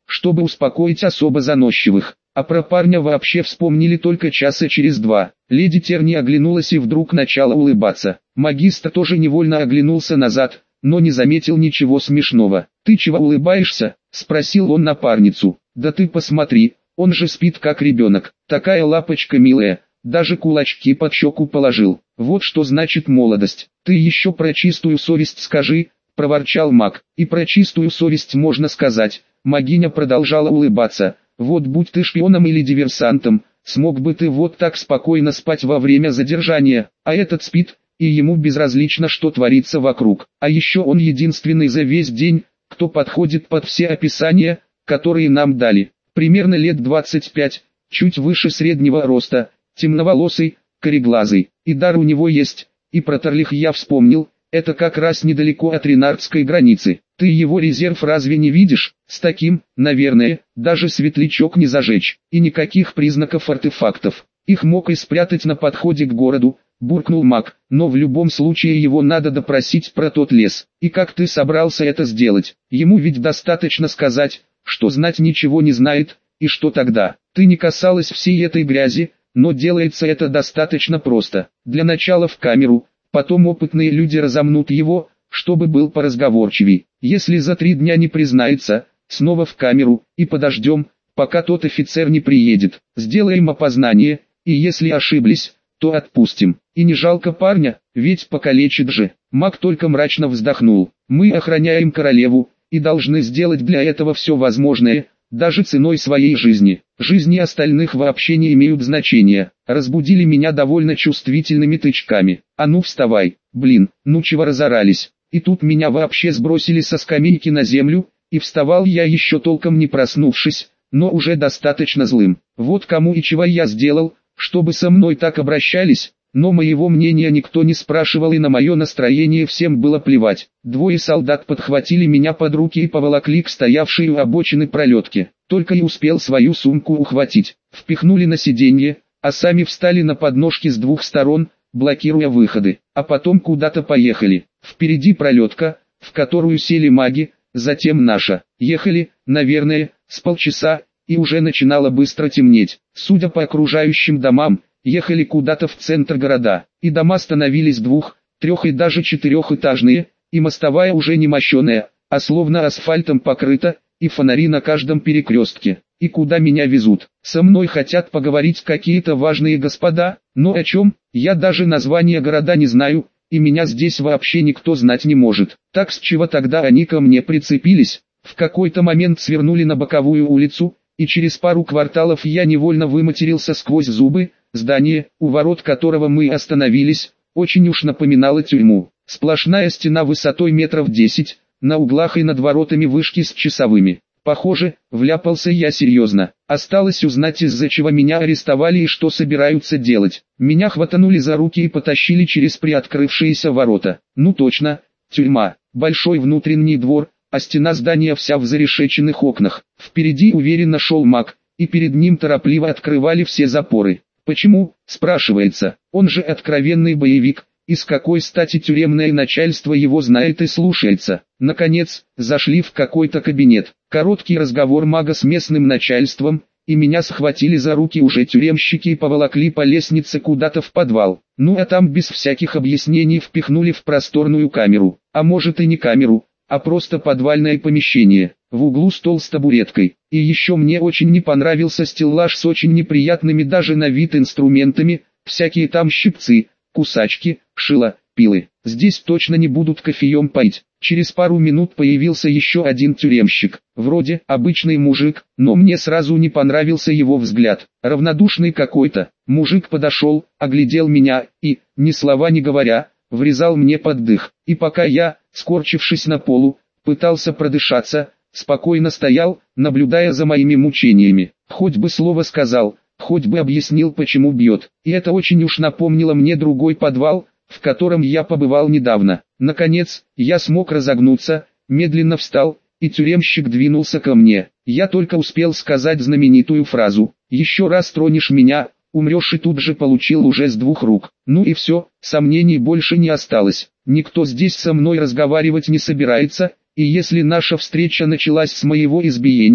чтобы успокоить особо заносчивых. А про парня вообще вспомнили только часа через два. Леди Терни оглянулась и вдруг начала улыбаться. Магистр тоже невольно оглянулся назад, но не заметил ничего смешного. «Ты чего улыбаешься?» – спросил он напарницу. «Да ты посмотри, он же спит как ребенок, такая лапочка милая, даже кулачки под щеку положил. Вот что значит молодость. Ты еще про чистую совесть скажи», – проворчал маг. «И про чистую совесть можно сказать». Магиня продолжала улыбаться. «Вот будь ты шпионом или диверсантом, смог бы ты вот так спокойно спать во время задержания, а этот спит, и ему безразлично, что творится вокруг. А еще он единственный за весь день, кто подходит под все описания, которые нам дали. Примерно лет двадцать пять, чуть выше среднего роста, темноволосый, кореглазый, и дар у него есть, и про Тарлих я вспомнил, это как раз недалеко от ренардской границы. Ты его резерв разве не видишь? С таким, наверное, даже светлячок не зажечь, и никаких признаков артефактов. Их мог и спрятать на подходе к городу», — буркнул маг, «но в любом случае его надо допросить про тот лес. И как ты собрался это сделать? Ему ведь достаточно сказать, что знать ничего не знает, и что тогда? Ты не касалась всей этой грязи, но делается это достаточно просто. Для начала в камеру, потом опытные люди разомнут его, чтобы был поразговорчивей. Если за три дня не признается, снова в камеру, и подождем, пока тот офицер не приедет. Сделаем опознание, и если ошиблись, то отпустим. И не жалко парня, ведь покалечит же». Маг только мрачно вздохнул. «Мы охраняем королеву, и должны сделать для этого все возможное, даже ценой своей жизни. Жизни остальных вообще не имеют значения». Разбудили меня довольно чувствительными тычками. «А ну вставай, блин, ну чего разорались?» И тут меня вообще сбросили со скамейки на землю, и вставал я еще толком не проснувшись, но уже достаточно злым. Вот кому и чего я сделал, чтобы со мной так обращались, но моего мнения никто не спрашивал, и на мое настроение всем было плевать. Двое солдат подхватили меня под руки и поволокли к стоявшей у обочины пролетке. Только и успел свою сумку ухватить. Впихнули на сиденье, а сами встали на подножки с двух сторон, блокируя выходы, а потом куда-то поехали. Впереди пролетка, в которую сели маги, затем наша. Ехали, наверное, с полчаса, и уже начинало быстро темнеть. Судя по окружающим домам, ехали куда-то в центр города, и дома становились двух, трех и даже четырехэтажные, и мостовая уже не мощеная, а словно асфальтом покрыта, и фонари на каждом перекрестке. И куда меня везут? Со мной хотят поговорить какие-то важные господа, но о чем? Я даже название города не знаю, и меня здесь вообще никто знать не может. Так с чего тогда они ко мне прицепились? В какой-то момент свернули на боковую улицу, и через пару кварталов я невольно выматерился сквозь зубы. Здание, у ворот которого мы остановились, очень уж напоминало тюрьму. Сплошная стена высотой метров десять, на углах и над воротами вышки с часовыми. Похоже, вляпался я серьезно. Осталось узнать, из-за чего меня арестовали и что собираются делать. Меня хватанули за руки и потащили через приоткрывшиеся ворота. Ну точно, тюрьма. Большой внутренний двор, а стена здания вся в зарешеченных окнах. Впереди уверенно шел маг, и перед ним торопливо открывали все запоры. Почему, спрашивается, он же откровенный боевик, и с какой стати тюремное начальство его знает и слушается. Наконец, зашли в какой-то кабинет. Короткий разговор мага с местным начальством, и меня схватили за руки уже тюремщики и поволокли по лестнице куда-то в подвал. Ну а там без всяких объяснений впихнули в просторную камеру, а может и не камеру, а просто подвальное помещение. В углу стол с табуреткой, и еще мне очень не понравился стеллаж с очень неприятными даже на вид инструментами, всякие там щипцы, кусачки, шило, пилы. Здесь точно не будут кофеем поить. Через пару минут появился еще один тюремщик, вроде обычный мужик, но мне сразу не понравился его взгляд, равнодушный какой-то. Мужик подошел, оглядел меня и, ни слова не говоря, врезал мне под дых. И пока я, скорчившись на полу, пытался продышаться, спокойно стоял, наблюдая за моими мучениями. Хоть бы слово сказал, хоть бы объяснил, почему бьет. И это очень уж напомнило мне другой подвал, в котором я побывал недавно. Наконец, я смог разогнуться, медленно встал, и тюремщик двинулся ко мне. Я только успел сказать знаменитую фразу: «Еще раз тронешь меня, умрешь», и тут же получил уже с двух рук. Ну и все, сомнений больше не осталось. Никто здесь со мной разговаривать не собирается, и если наша встреча началась с моего избиения,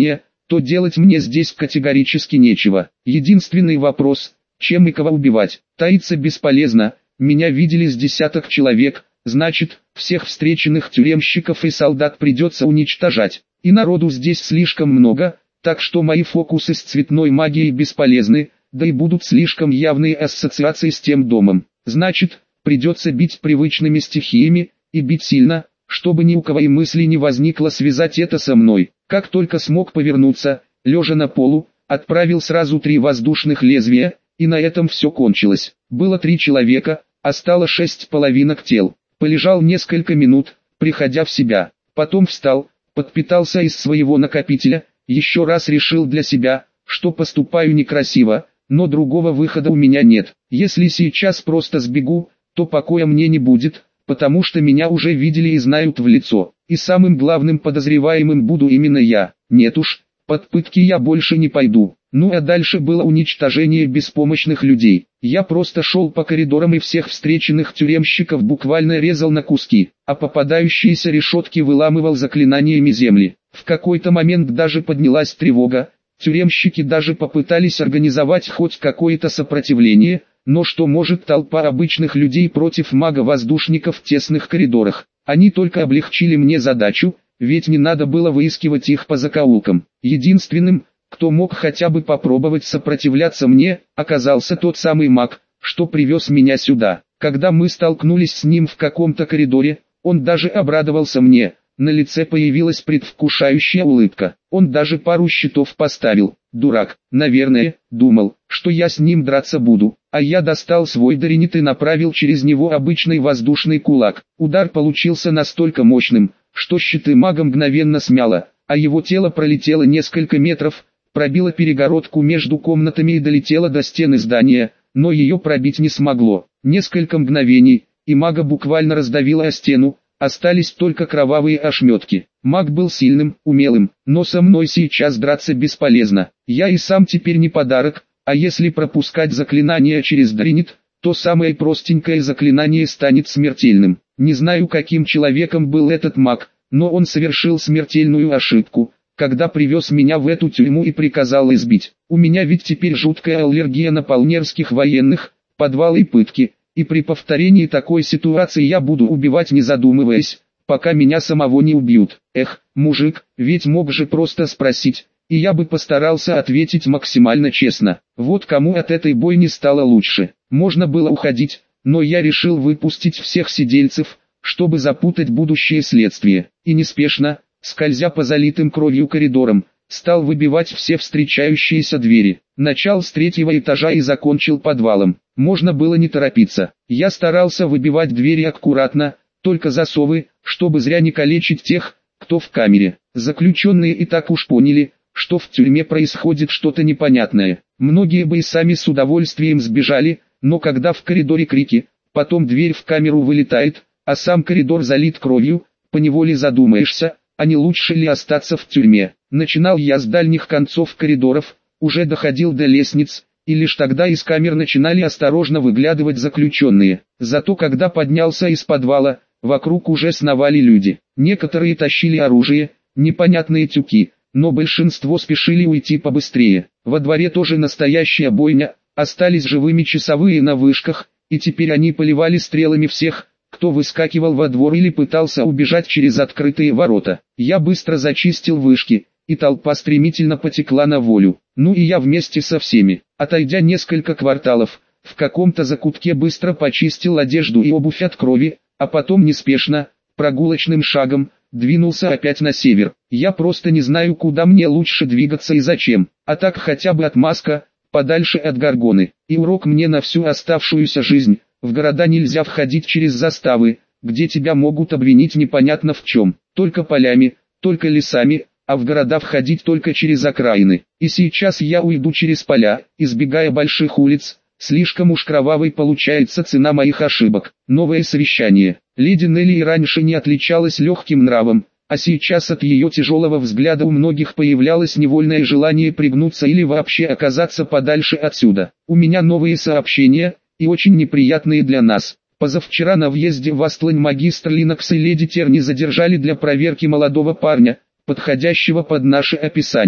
то делать мне здесь категорически нечего. Единственный вопрос, чем и кого убивать. Таиться бесполезно, меня видели с десяток человек, значит, всех встреченных тюремщиков и солдат придется уничтожать. И народу здесь слишком много, так что мои фокусы с цветной магией бесполезны, да и будут слишком явные ассоциации с тем домом. Значит, придется бить привычными стихиями, и бить сильно, чтобы ни у кого и мысли не возникло связать это со мной. Как только смог повернуться, лежа на полу, отправил сразу три воздушных лезвия, и на этом все кончилось. Было три человека, а стало шесть половинок тел. Полежал несколько минут, приходя в себя. Потом встал, подпитался из своего накопителя, еще раз решил для себя, что поступаю некрасиво, но другого выхода у меня нет. Если сейчас просто сбегу, то покоя мне не будет, потому что меня уже видели и знают в лицо. И самым главным подозреваемым буду именно я. Нет уж, под пытки я больше не пойду. Ну а дальше было уничтожение беспомощных людей. Я просто шел по коридорам и всех встреченных тюремщиков буквально резал на куски, а попадающиеся решетки выламывал заклинаниями земли. В какой-то момент даже поднялась тревога, тюремщики даже попытались организовать хоть какое-то сопротивление, но что может толпа обычных людей против мага-воздушников в тесных коридорах? Они только облегчили мне задачу, ведь не надо было выискивать их по закоулкам. Единственным, кто мог хотя бы попробовать сопротивляться мне, оказался тот самый маг, что привез меня сюда. Когда мы столкнулись с ним в каком-то коридоре, он даже обрадовался мне, на лице появилась предвкушающая улыбка. Он даже пару щитов поставил. Дурак, наверное, думал, что я с ним драться буду, а я достал свой даринит и направил через него обычный воздушный кулак. Удар получился настолько мощным, что щиты мага мгновенно смяло, а его тело пролетело несколько метров, пробило перегородку между комнатами и долетело до стены здания, но ее пробить не смогло. Несколько мгновений, и мага буквально раздавило о стену, остались только кровавые ошметки. Маг был сильным, умелым, но со мной сейчас драться бесполезно. Я и сам теперь не подарок, а если пропускать заклинание через даринит, то самое простенькое заклинание станет смертельным. Не знаю, каким человеком был этот маг, но он совершил смертельную ошибку, когда привез меня в эту тюрьму и приказал избить. У меня ведь теперь жуткая аллергия на полнерских военных, подвалы и пытки, и при повторении такой ситуации я буду убивать не задумываясь, пока меня самого не убьют. Эх, мужик, ведь мог же просто спросить, и я бы постарался ответить максимально честно. Вот кому от этой бойни стало лучше. Можно было уходить, но я решил выпустить всех сидельцев, чтобы запутать будущее следствие, и неспешно, скользя по залитым кровью коридорам, стал выбивать все встречающиеся двери. Начал с третьего этажа и закончил подвалом. Можно было не торопиться. Я старался выбивать двери аккуратно, только засовы, чтобы зря не калечить тех, кто в камере. Заключенные и так уж поняли, что в тюрьме происходит что-то непонятное. Многие бы и сами с удовольствием сбежали, но когда в коридоре крики, потом дверь в камеру вылетает, а сам коридор залит кровью, поневоле задумаешься, а не лучше ли остаться в тюрьме. Начинал я с дальних концов коридоров, уже доходил до лестниц, и лишь тогда из камер начинали осторожно выглядывать заключенные. Зато когда поднялся из подвала, вокруг уже сновали люди. Некоторые тащили оружие, непонятные тюки, но большинство спешили уйти побыстрее. Во дворе тоже настоящая бойня, остались живыми часовые на вышках, и теперь они поливали стрелами всех, кто выскакивал во двор или пытался убежать через открытые ворота. Я быстро зачистил вышки, и толпа стремительно потекла на волю. Ну и я вместе со всеми, отойдя несколько кварталов, в каком-то закутке быстро почистил одежду и обувь от крови, а потом неспешно, прогулочным шагом, двинулся опять на север. Я просто не знаю, куда мне лучше двигаться и зачем, а так хотя бы отмазка, подальше от Горгоны. И урок мне на всю оставшуюся жизнь: в города нельзя входить через заставы, где тебя могут обвинить непонятно в чем, только полями, только лесами, а в города входить только через окраины. И сейчас я уйду через поля, избегая больших улиц. Слишком уж кровавой получается цена моих ошибок. Новое совещание. Леди Нелли и раньше не отличалась легким нравом, а сейчас от ее тяжелого взгляда у многих появлялось невольное желание пригнуться или вообще оказаться подальше отсюда. У меня новые сообщения, и очень неприятные для нас. Позавчера на въезде в Астлань магистр Линокс и леди Терни задержали для проверки молодого парня, подходящего под наше описание.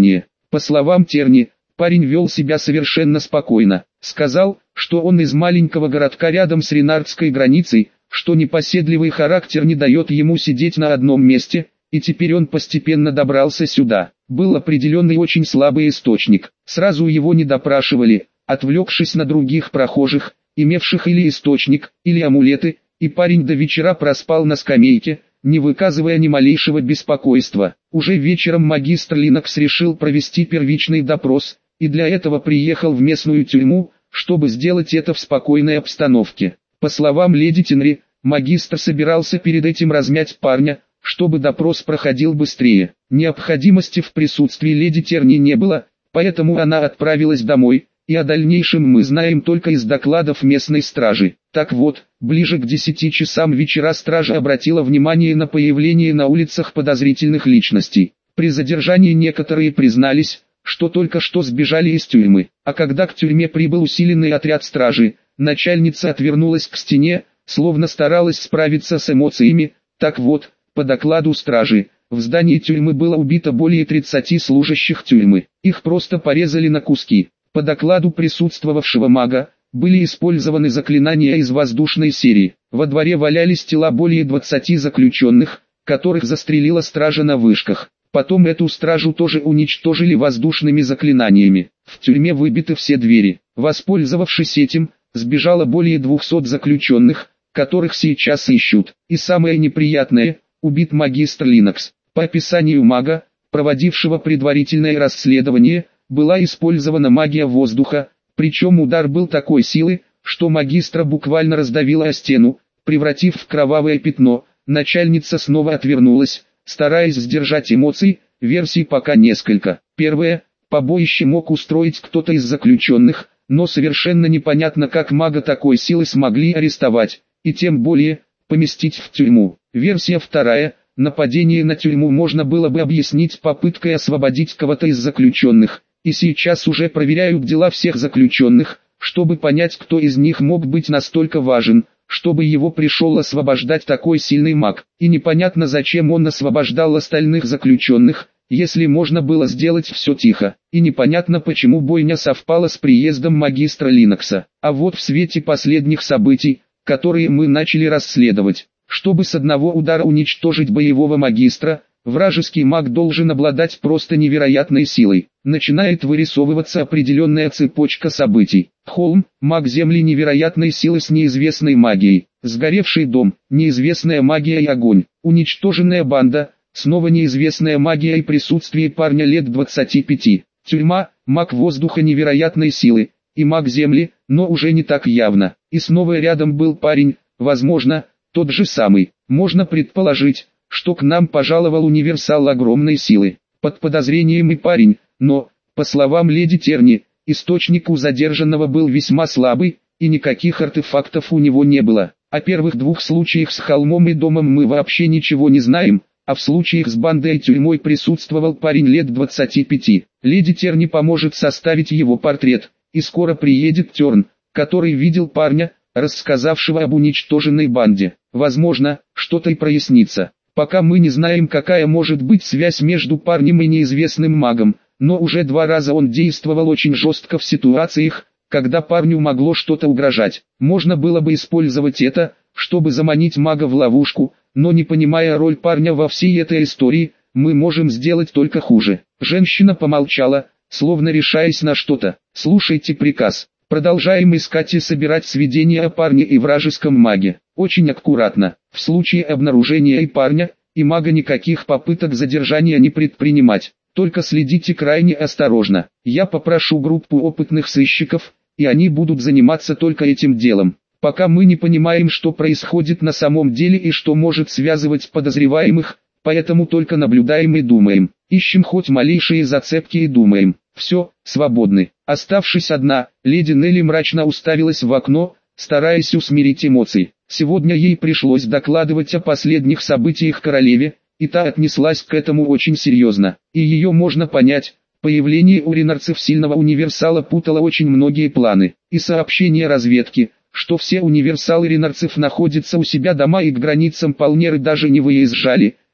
По словам Терни, парень вел себя совершенно спокойно. Сказал, что он из маленького городка рядом с ренардской границей, что непоседливый характер не дает ему сидеть на одном месте, и теперь он постепенно добрался сюда. Был определенный очень слабый источник. Сразу его не допрашивали, отвлекшись на других прохожих, имевших или источник, или амулеты, и парень до вечера проспал на скамейке, не выказывая ни малейшего беспокойства. Уже вечером магистр Линокс решил провести первичный допрос, и для этого приехал в местную тюрьму, чтобы сделать это в спокойной обстановке. По словам леди Тенри, магистр собирался перед этим размять парня, чтобы допрос проходил быстрее. Необходимости в присутствии леди Терни не было, поэтому она отправилась домой, и о дальнейшем мы знаем только из докладов местной стражи. Так вот, ближе к десяти часам вечера стража обратила внимание на появление на улицах подозрительных личностей. При задержании некоторые признались, что только что сбежали из тюрьмы, а когда к тюрьме прибыл усиленный отряд стражи, начальница отвернулась к стене, словно старалась справиться с эмоциями. Так вот, по докладу стражи, в здании тюрьмы было убито более тридцати служащих тюрьмы, их просто порезали на куски. По докладу присутствовавшего мага, были использованы заклинания из воздушной серии. Во дворе валялись тела более двадцати заключенных, которых застрелила стража на вышках. Потом эту стражу тоже уничтожили воздушными заклинаниями. В тюрьме выбиты все двери. Воспользовавшись этим, сбежало более двухсот заключенных, которых сейчас ищут. И самое неприятное, убит магистр Линокс. По описанию мага, проводившего предварительное расследование, была использована магия воздуха, причем удар был такой силы, что магистра буквально раздавило о стену, превратив в кровавое пятно. Начальница снова отвернулась, стараясь сдержать эмоции. Версий пока несколько. Первое, побоище мог устроить кто-то из заключенных, но совершенно непонятно, как мага такой силы смогли арестовать, и тем более, поместить в тюрьму. Версия вторая, нападение на тюрьму можно было бы объяснить попыткой освободить кого-то из заключенных, и сейчас уже проверяют дела всех заключенных, чтобы понять, кто из них мог быть настолько важен, чтобы его пришел освобождать такой сильный маг. И непонятно, зачем он освобождал остальных заключенных, если можно было сделать все тихо. И непонятно, почему бойня совпала с приездом магистра Линокса. А вот в свете последних событий, которые мы начали расследовать, чтобы с одного удара уничтожить боевого магистра, вражеский маг должен обладать просто невероятной силой. Начинает вырисовываться определенная цепочка событий. Холм, маг земли невероятной силы с неизвестной магией. Сгоревший дом, неизвестная магия и огонь. Уничтоженная банда, снова неизвестная магия и присутствие парня лет двадцати пяти. Тюрьма, маг воздуха невероятной силы, и маг земли, но уже не так явно. И снова рядом был парень, возможно, тот же самый. Можно предположить, что к нам пожаловал универсал огромной силы. Под подозрением и парень, но, по словам леди Терни, источник у задержанного был весьма слабый, и никаких артефактов у него не было. О первых двух случаях с холмом и домом мы вообще ничего не знаем, а в случаях с бандой и тюрьмой присутствовал парень лет двадцати пяти. Леди Терни поможет составить его портрет, и скоро приедет Терн, который видел парня, рассказавшего об уничтоженной банде. Возможно, что-то и прояснится. Пока мы не знаем, какая может быть связь между парнем и неизвестным магом, но уже два раза он действовал очень жестко в ситуациях, когда парню могло что-то угрожать. Можно было бы использовать это, чтобы заманить мага в ловушку, но не понимая роль парня во всей этой истории, мы можем сделать только хуже. Женщина помолчала, словно решаясь на что-то. Слушайте приказ. Продолжаем искать и собирать сведения о парне и вражеском маге. Очень аккуратно. В случае обнаружения и парня, и мага никаких попыток задержания не предпринимать. Только следите крайне осторожно. Я попрошу группу опытных сыщиков, и они будут заниматься только этим делом. Пока мы не понимаем, что происходит на самом деле и что может связывать подозреваемых, поэтому только наблюдаем и думаем. Ищем хоть малейшие зацепки и думаем. Все, свободны. Оставшись одна, леди Нелли мрачно уставилась в окно, стараясь усмирить эмоции. Сегодня ей пришлось докладывать о последних событиях королеве, и та отнеслась к этому очень серьезно. И ее можно понять, появление у ренарцев сильного универсала путало очень многие планы. И сообщение разведки, что все универсалы ренарцев находятся у себя дома и к границам Полнеры даже не выезжали,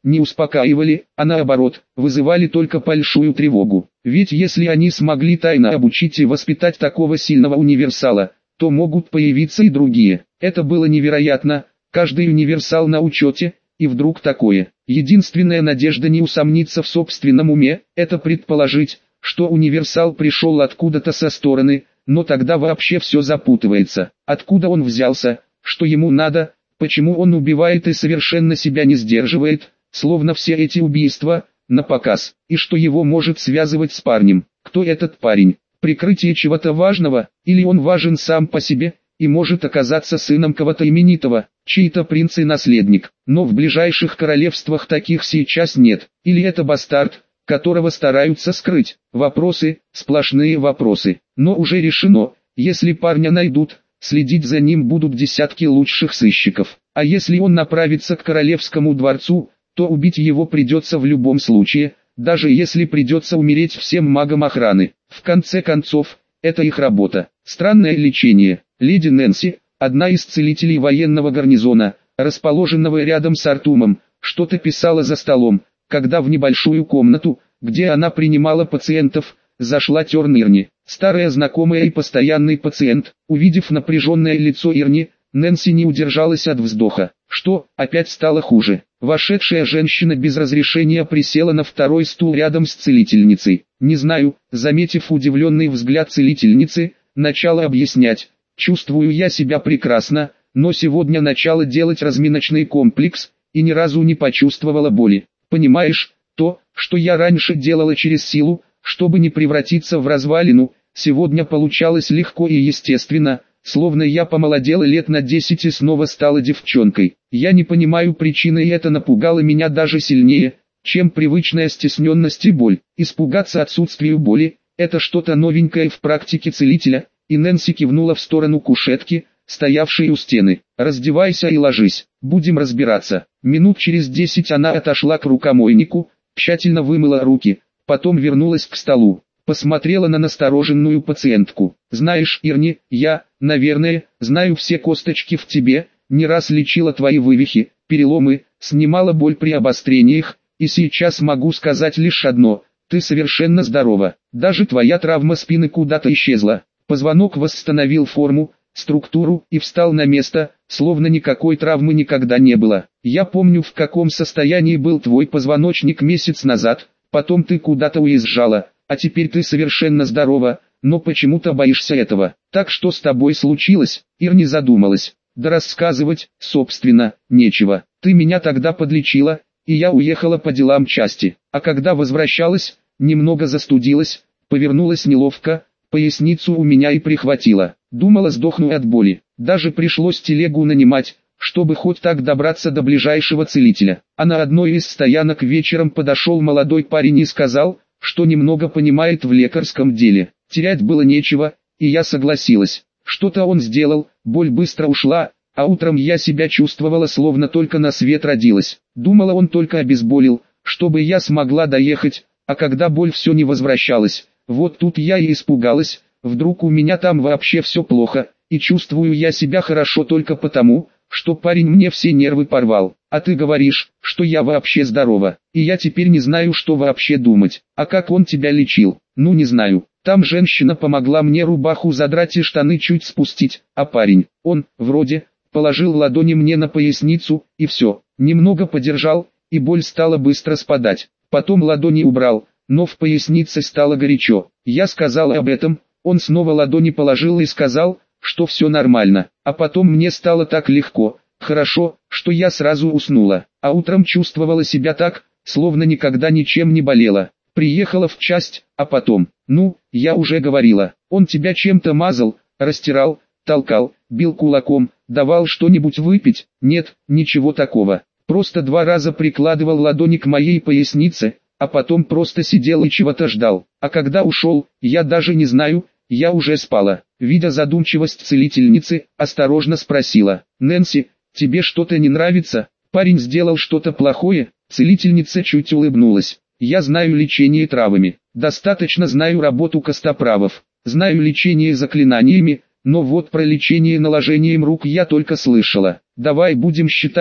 не успокаивали, а наоборот, вызывали только большую тревогу. Ведь если они смогли тайно обучить и воспитать такого сильного универсала, то могут появиться и другие. Это было невероятно, каждый универсал на учете, и вдруг такое. Единственная надежда не усомниться в собственном уме, это предположить, что универсал пришел откуда-то со стороны, но тогда вообще все запутывается. Откуда он взялся, что ему надо, почему он убивает и совершенно себя не сдерживает, словно все эти убийства напоказ, и что его может связывать с парнем. Кто этот парень? Прикрытие чего-то важного, или он важен сам по себе и может оказаться сыном кого-то именитого, чей-то принц и наследник. Но в ближайших королевствах таких сейчас нет. Или это бастард, которого стараются скрыть. Вопросы, сплошные вопросы. Но уже решено, если парня найдут, следить за ним будут десятки лучших сыщиков. А если он направится к королевскому дворцу, то убить его придется в любом случае, даже если придется умереть всем магам охраны. В конце концов, это их работа. Странное лечение. Леди Нэнси, одна из целителей военного гарнизона, расположенного рядом с Артумом, что-то писала за столом, когда в небольшую комнату, где она принимала пациентов, зашла Терн Ирни. Старая знакомая и постоянный пациент. Увидев напряженное лицо Ирни, Нэнси не удержалась от вздоха. Что, опять стало хуже? Вошедшая женщина без разрешения присела на второй стул рядом с целительницей. Не знаю, заметив удивленный взгляд целительницы, начала объяснять. Чувствую я себя прекрасно, но сегодня начала делать разминочный комплекс, и ни разу не почувствовала боли. Понимаешь, то, что я раньше делала через силу, чтобы не превратиться в развалину, сегодня получалось легко и естественно, словно я помолодела лет на десять и снова стала девчонкой. Я не понимаю причины, и это напугало меня даже сильнее, чем привычная стесненность и боль. Испугаться отсутствию боли – это что-то новенькое в практике целителя, и Нэнси кивнула в сторону кушетки, стоявшей у стены. «Раздевайся и ложись, будем разбираться». Минут через десять она отошла к рукомойнику, тщательно вымыла руки, потом вернулась к столу. Посмотрела на настороженную пациентку. «Знаешь, Ирни, я, наверное, знаю все косточки в тебе, не раз лечила твои вывихи, переломы, снимала боль при обострениях, и сейчас могу сказать лишь одно, ты совершенно здорова, даже твоя травма спины куда-то исчезла». Позвонок восстановил форму, структуру и встал на место, словно никакой травмы никогда не было. «Я помню, в каком состоянии был твой позвоночник месяц назад, потом ты куда-то уезжала. А теперь ты совершенно здорова, но почему-то боишься этого. Так что с тобой случилось?» Ирни задумалась. «Да рассказывать, собственно, нечего. Ты меня тогда подлечила, и я уехала по делам части. А когда возвращалась, немного застудилась, повернулась неловко, поясницу у меня и прихватила. Думала, сдохну от боли. Даже пришлось телегу нанимать, чтобы хоть так добраться до ближайшего целителя. А на одной из стоянок вечером подошел молодой парень и сказал, что немного понимает в лекарском деле. Терять было нечего, и я согласилась. Что-то он сделал, боль быстро ушла, а утром я себя чувствовала, словно только на свет родилась. Думала, он только обезболил, чтобы я смогла доехать, а когда боль все не возвращалась, вот тут я и испугалась, вдруг у меня там вообще все плохо, и чувствую я себя хорошо только потому, что парень мне все нервы порвал. А ты говоришь, что я вообще здорова, и я теперь не знаю, что вообще думать. А как он тебя лечил? Ну не знаю. Там женщина помогла мне рубаху задрать и штаны чуть спустить, а парень, он, вроде, положил ладони мне на поясницу, и все. Немного подержал, и боль стала быстро спадать. Потом ладони убрал, но в пояснице стало горячо. Я сказала об этом, он снова ладони положил и сказал, что все нормально. А потом мне стало так легко, хорошо, что я сразу уснула. А утром чувствовала себя так, словно никогда ничем не болела. Приехала в часть, а потом, ну, я уже говорила, он тебя чем-то мазал, растирал, толкал, бил кулаком, давал что-нибудь выпить. Нет, ничего такого. Просто два раза прикладывал ладони к моей пояснице, а потом просто сидел и чего-то ждал. А когда ушел, я даже не знаю, я уже спала. Видя задумчивость целительницы, осторожно спросила: «Нэнси, тебе что-то не нравится? Парень сделал что-то плохое?» Целительница чуть улыбнулась. «Я знаю лечение травами, достаточно знаю работу костоправов, знаю лечение заклинаниями, но вот про лечение наложением рук я только слышала. Давай будем считать,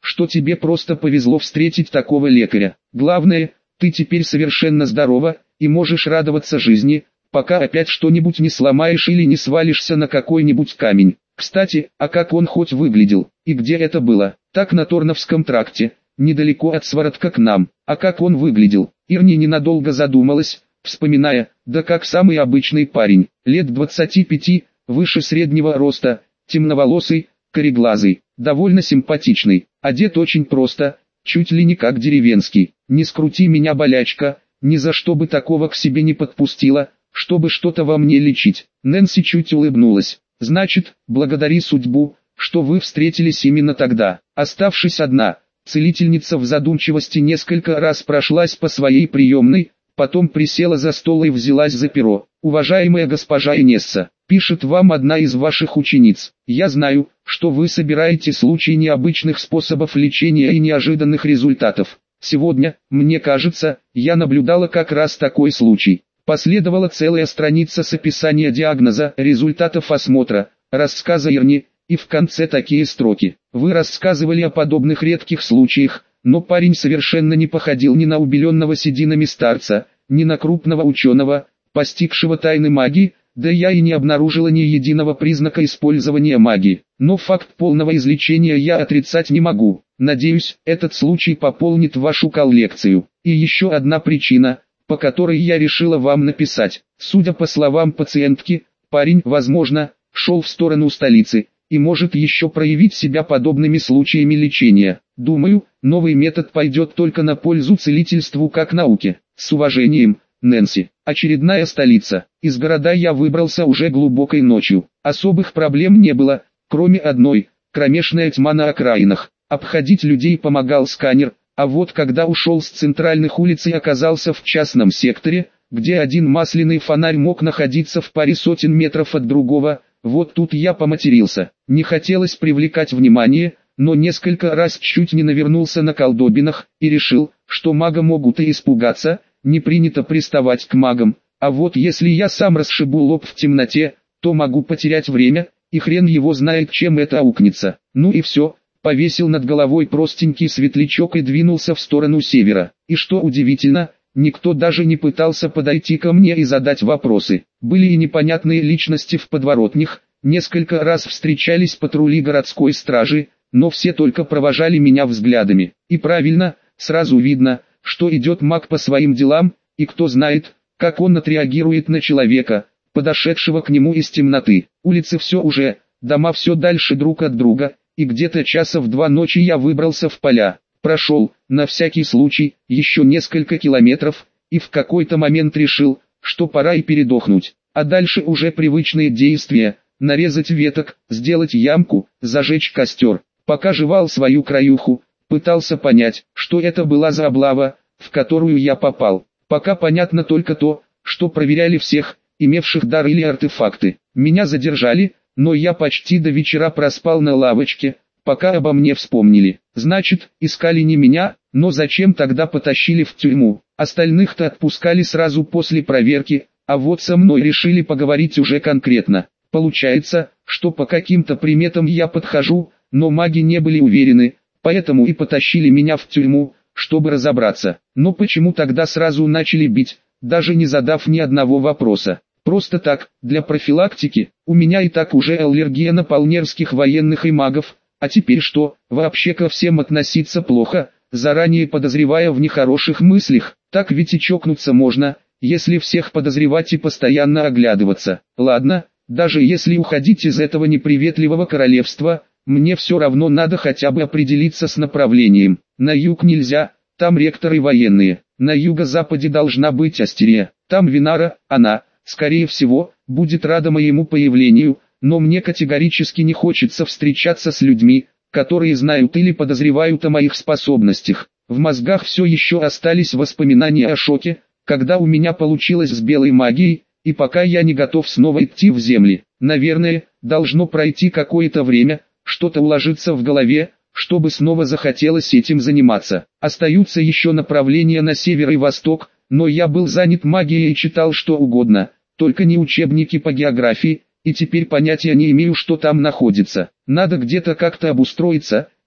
что тебе просто повезло встретить такого лекаря. Главное, ты теперь совершенно здорова, и можешь радоваться жизни, пока опять что-нибудь не сломаешь или не свалишься на какой-нибудь камень. Кстати, а как он хоть выглядел, и где это было? Так, на Торновском тракте, недалеко от Свародка к нам. А как он выглядел? Ирни ненадолго задумалась, вспоминая, да как самый обычный парень, лет двадцати пяти, выше среднего роста, темноволосый, кореглазый, довольно симпатичный, одет очень просто, чуть ли не как деревенский. Не скрути меня, болячка, ни за что бы такого к себе не подпустила, чтобы что-то во мне лечить. Нэнси чуть улыбнулась. Значит, благодари судьбу, что вы встретились именно тогда. Оставшись одна, целительница в задумчивости несколько раз прошлась по своей приемной, потом присела за стол и взялась за перо. «Уважаемая госпожа Инесса, пишет вам одна из ваших учениц. Я знаю, что вы собираете случаи необычных способов лечения и неожиданных результатов. Сегодня, мне кажется, я наблюдала как раз такой случай». Последовала целая страница с описания диагноза, результатов осмотра, рассказа Ирни, и в конце такие строки. «Вы рассказывали о подобных редких случаях, но парень совершенно не походил ни на убеленного сединами старца, ни на крупного ученого, постигшего тайны магии, да я и не обнаружила ни единого признака использования магии. Но факт полного излечения я отрицать не могу. Надеюсь, этот случай пополнит вашу коллекцию. И еще одна причина, по которой я решила вам написать. Судя по словам пациентки, парень, возможно, шел в сторону столицы, и может еще проявить себя подобными случаями лечения. Думаю, новый метод пойдет только на пользу целительству как науке. С уважением, Нэнси. Очередная столица. Из города я выбрался уже глубокой ночью. Особых проблем не было, кроме одной, кромешная тьма на окраинах. Обходить людей помогал сканер, а вот когда ушел с центральных улиц и оказался в частном секторе, где один масляный фонарь мог находиться в паре сотен метров от другого, вот тут я поматерился. Не хотелось привлекать внимание, но несколько раз чуть не навернулся на колдобинах, и решил, что мага могут и испугаться, не принято приставать к магам, а вот если я сам расшибу лоб в темноте, то могу потерять время, и хрен его знает, чем это аукнется. Ну и все, повесил над головой простенький светлячок и двинулся в сторону севера. И что удивительно, никто даже не пытался подойти ко мне и задать вопросы. Были и непонятные личности в подворотнях, несколько раз встречались патрули городской стражи, но все только провожали меня взглядами. И правильно, сразу видно, что идет маг по своим делам, и кто знает, как он отреагирует на человека, подошедшего к нему из темноты. Улицы все уже, дома все дальше друг от друга, и где-то часа в два ночи я выбрался в поля. Прошел, на всякий случай, еще несколько километров, и в какой-то момент решил, что пора и передохнуть. А дальше уже привычные действия: нарезать веток, сделать ямку, зажечь костер. Пока жевал свою краюху, пытался понять, что это была за облава, в которую я попал. Пока понятно только то, что проверяли всех, имевших дар или артефакты. Меня задержали, но я почти до вечера проспал на лавочке, пока обо мне вспомнили. Значит, искали не меня, но зачем тогда потащили в тюрьму? Остальных-то отпускали сразу после проверки, а вот со мной решили поговорить уже конкретно. Получается, что по каким-то приметам я подхожу, но маги не были уверены, поэтому и потащили меня в тюрьму, чтобы разобраться. Но почему тогда сразу начали бить, даже не задав ни одного вопроса? Просто так, для профилактики. У меня и так уже аллергия на полнерских военных и магов, а теперь что, вообще ко всем относиться плохо, заранее подозревая в нехороших мыслях? Так ведь и чокнуться можно, если всех подозревать и постоянно оглядываться. Ладно, даже если уходить из этого неприветливого королевства, мне все равно надо хотя бы определиться с направлением. На юг нельзя, там ректоры военные. На юго-западе должна быть Астерия, там Винара, она, скорее всего, будет рада моему появлению, но мне категорически не хочется встречаться с людьми, которые знают или подозревают о моих способностях. В мозгах все еще остались воспоминания о шоке, когда у меня получилось с белой магией, и пока я не готов снова идти в земли. Наверное, должно пройти какое-то время, что-то уложится в голове, чтобы снова захотелось этим заниматься. Остаются еще направления на север и восток, но я был занят магией и читал что угодно, только не учебники по географии, и теперь понятия не имею, что там находится. Надо где-то как-то обустроиться,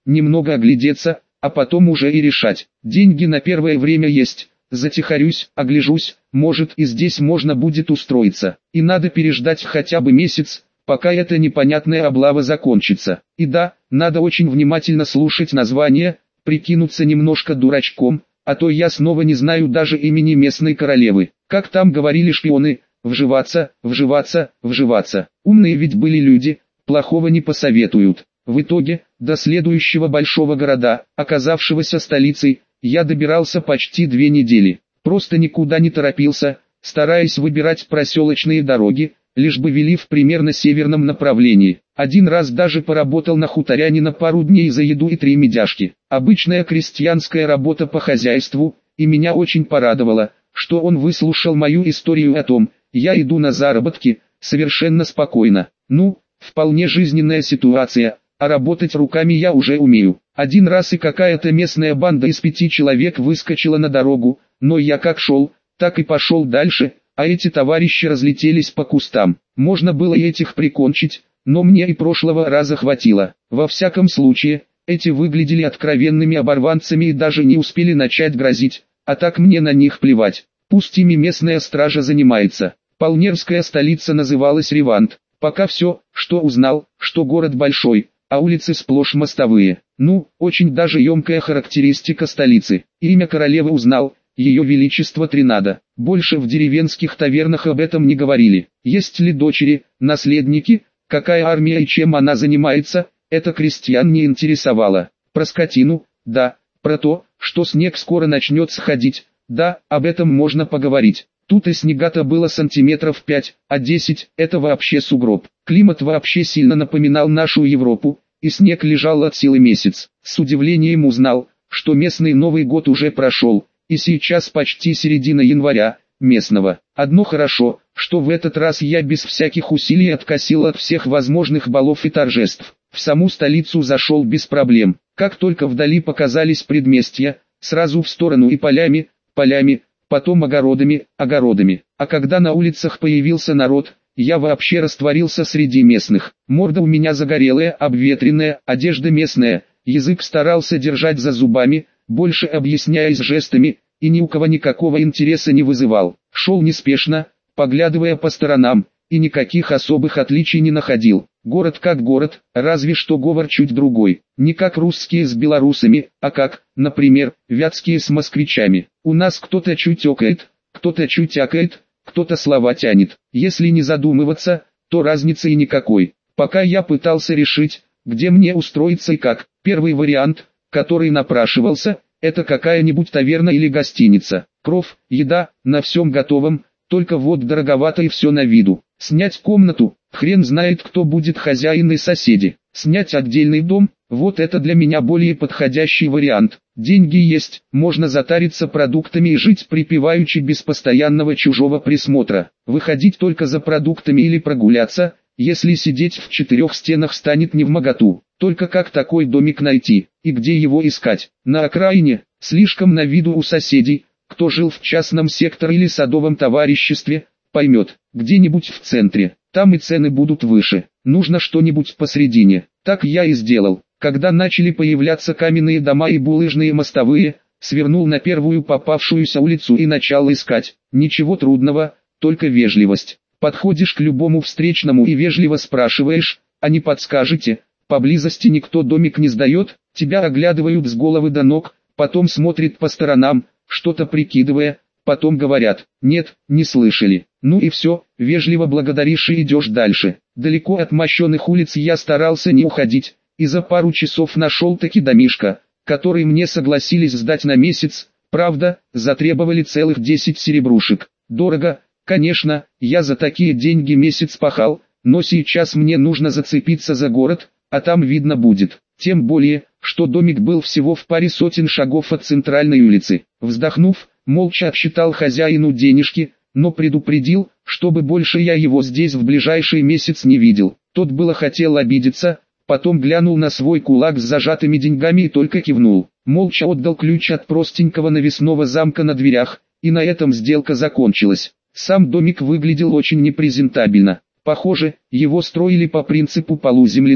немного оглядеться, а потом уже и решать. Деньги на первое время есть, затихарюсь, огляжусь, может и здесь можно будет устроиться. И надо переждать хотя бы месяц, пока эта непонятная облава закончится. И да, надо очень внимательно слушать название, прикинуться немножко дурачком, а то я снова не знаю даже имени местной королевы. Как там говорили шпионы, вживаться, вживаться, вживаться. Умные ведь были люди, плохого не посоветуют. В итоге, до следующего большого города, оказавшегося столицей, я добирался почти две недели. Просто никуда не торопился, стараясь выбирать проселочные дороги, лишь бы вели в примерно северном направлении. Один раз даже поработал на хуторяне на пару дней за еду и три медяшки. Обычная крестьянская работа по хозяйству, и меня очень порадовало, что он выслушал мою историю о том, я иду на заработки, совершенно спокойно. Ну, вполне жизненная ситуация, а работать руками я уже умею. Один раз и какая-то местная банда из пяти человек выскочила на дорогу, но я как шел, так и пошел дальше, а эти товарищи разлетелись по кустам. Можно было и этих прикончить, но мне и прошлого раза хватило. Во всяком случае, эти выглядели откровенными оборванцами и даже не успели начать грозить, а так мне на них плевать. Пусть ими местная стража занимается. Полнерская столица называлась Ревант. Пока все, что узнал, что город большой, а улицы сплошь мостовые. Ну, очень даже емкая характеристика столицы. Имя королевы узнал, ее величество Тринада. Больше в деревенских тавернах об этом не говорили. Есть ли дочери, наследники, какая армия и чем она занимается, это крестьян не интересовало. Про скотину, да, про то, что снег скоро начнет сходить, да, об этом можно поговорить. Тут и снега-то было сантиметров пять, а десять – это вообще сугроб. Климат вообще сильно напоминал нашу Европу, и снег лежал от силы месяц. С удивлением узнал, что местный Новый год уже прошел, и сейчас почти середина января, местного. Одно хорошо, что в этот раз я без всяких усилий откосил от всех возможных балов и торжеств. В саму столицу зашел без проблем. Как только вдали показались предместья, сразу в сторону и полями, полями, потом огородами, огородами. А когда на улицах появился народ, я вообще растворился среди местных. Морда у меня загорелая, обветренная, одежда местная, язык старался держать за зубами, больше объясняясь жестами, и ни у кого никакого интереса не вызывал. Шел неспешно, поглядывая по сторонам, и никаких особых отличий не находил. Город как город, разве что говор чуть другой. Не как русские с белорусами, а как, например, вятские с москвичами. У нас кто-то чуть окает, кто-то чуть акает, кто-то слова тянет. Если не задумываться, то разницы и никакой. Пока я пытался решить, где мне устроиться и как. Первый вариант, который напрашивался, это какая-нибудь таверна или гостиница. Кров, еда, на всем готовом, только вот дороговато и все на виду. Снять комнату, хрен знает кто будет хозяин и соседи. Снять отдельный дом, вот это для меня более подходящий вариант. Деньги есть, можно затариться продуктами и жить припеваючи без постоянного чужого присмотра. Выходить только за продуктами или прогуляться, если сидеть в четырех стенах станет невмоготу. Только как такой домик найти, и где его искать? На окраине, слишком на виду у соседей, кто жил в частном секторе или садовом товариществе, поймет, где-нибудь в центре, там и цены будут выше, нужно что-нибудь посредине. Так я и сделал. Когда начали появляться каменные дома и булыжные мостовые, свернул на первую попавшуюся улицу и начал искать. Ничего трудного, только вежливость. Подходишь к любому встречному и вежливо спрашиваешь, а не подскажете, поблизости никто домик не сдает, тебя оглядывают с головы до ног, потом смотрят по сторонам, что-то прикидывая, потом говорят, нет, не слышали. Ну и все, вежливо благодаришь и идешь дальше. Далеко от мощеных улиц я старался не уходить, и за пару часов нашел таки домишко, который мне согласились сдать на месяц, правда, затребовали целых десять серебрушек. Дорого, конечно, я за такие деньги месяц пахал, но сейчас мне нужно зацепиться за город, а там видно будет. Тем более, что домик был всего в паре сотен шагов от центральной улицы. Вздохнув, молча отсчитал хозяину денежки, но предупредил, чтобы больше я его здесь в ближайший месяц не видел. Тот было хотел обидеться, потом глянул на свой кулак с зажатыми деньгами и только кивнул. Молча отдал ключ от простенького навесного замка на дверях, и на этом сделка закончилась. Сам домик выглядел очень непрезентабельно. Похоже, его строили по принципу полуземлянки,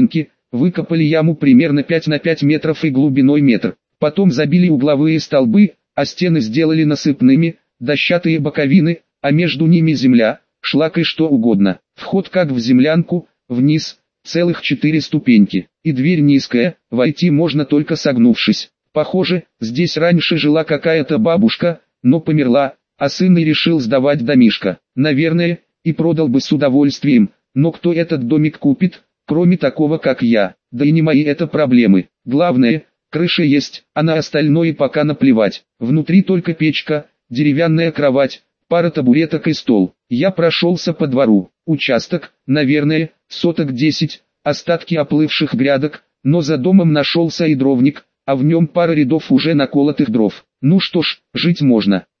Выкопали яму примерно пять на пять метров и глубиной метр. Потом забили угловые столбы, а стены сделали насыпными, дощатые боковины, а между ними земля, шлак и что угодно. Вход как в землянку, вниз, целых четыре ступеньки. И дверь низкая, войти можно только согнувшись. Похоже, здесь раньше жила какая-то бабушка, но померла, а сын и решил сдавать домишко. Наверное, и продал бы с удовольствием, но кто этот домик купит, кроме такого как я? Да и не мои это проблемы. Главное, крыша есть, а на остальное пока наплевать. Внутри только печка, деревянная кровать, пара табуреток и стол. Я прошелся по двору. Участок, наверное, соток десять, остатки оплывших грядок, но за домом нашелся и дровник, а в нем пара рядов уже наколотых дров. Ну что ж, жить можно.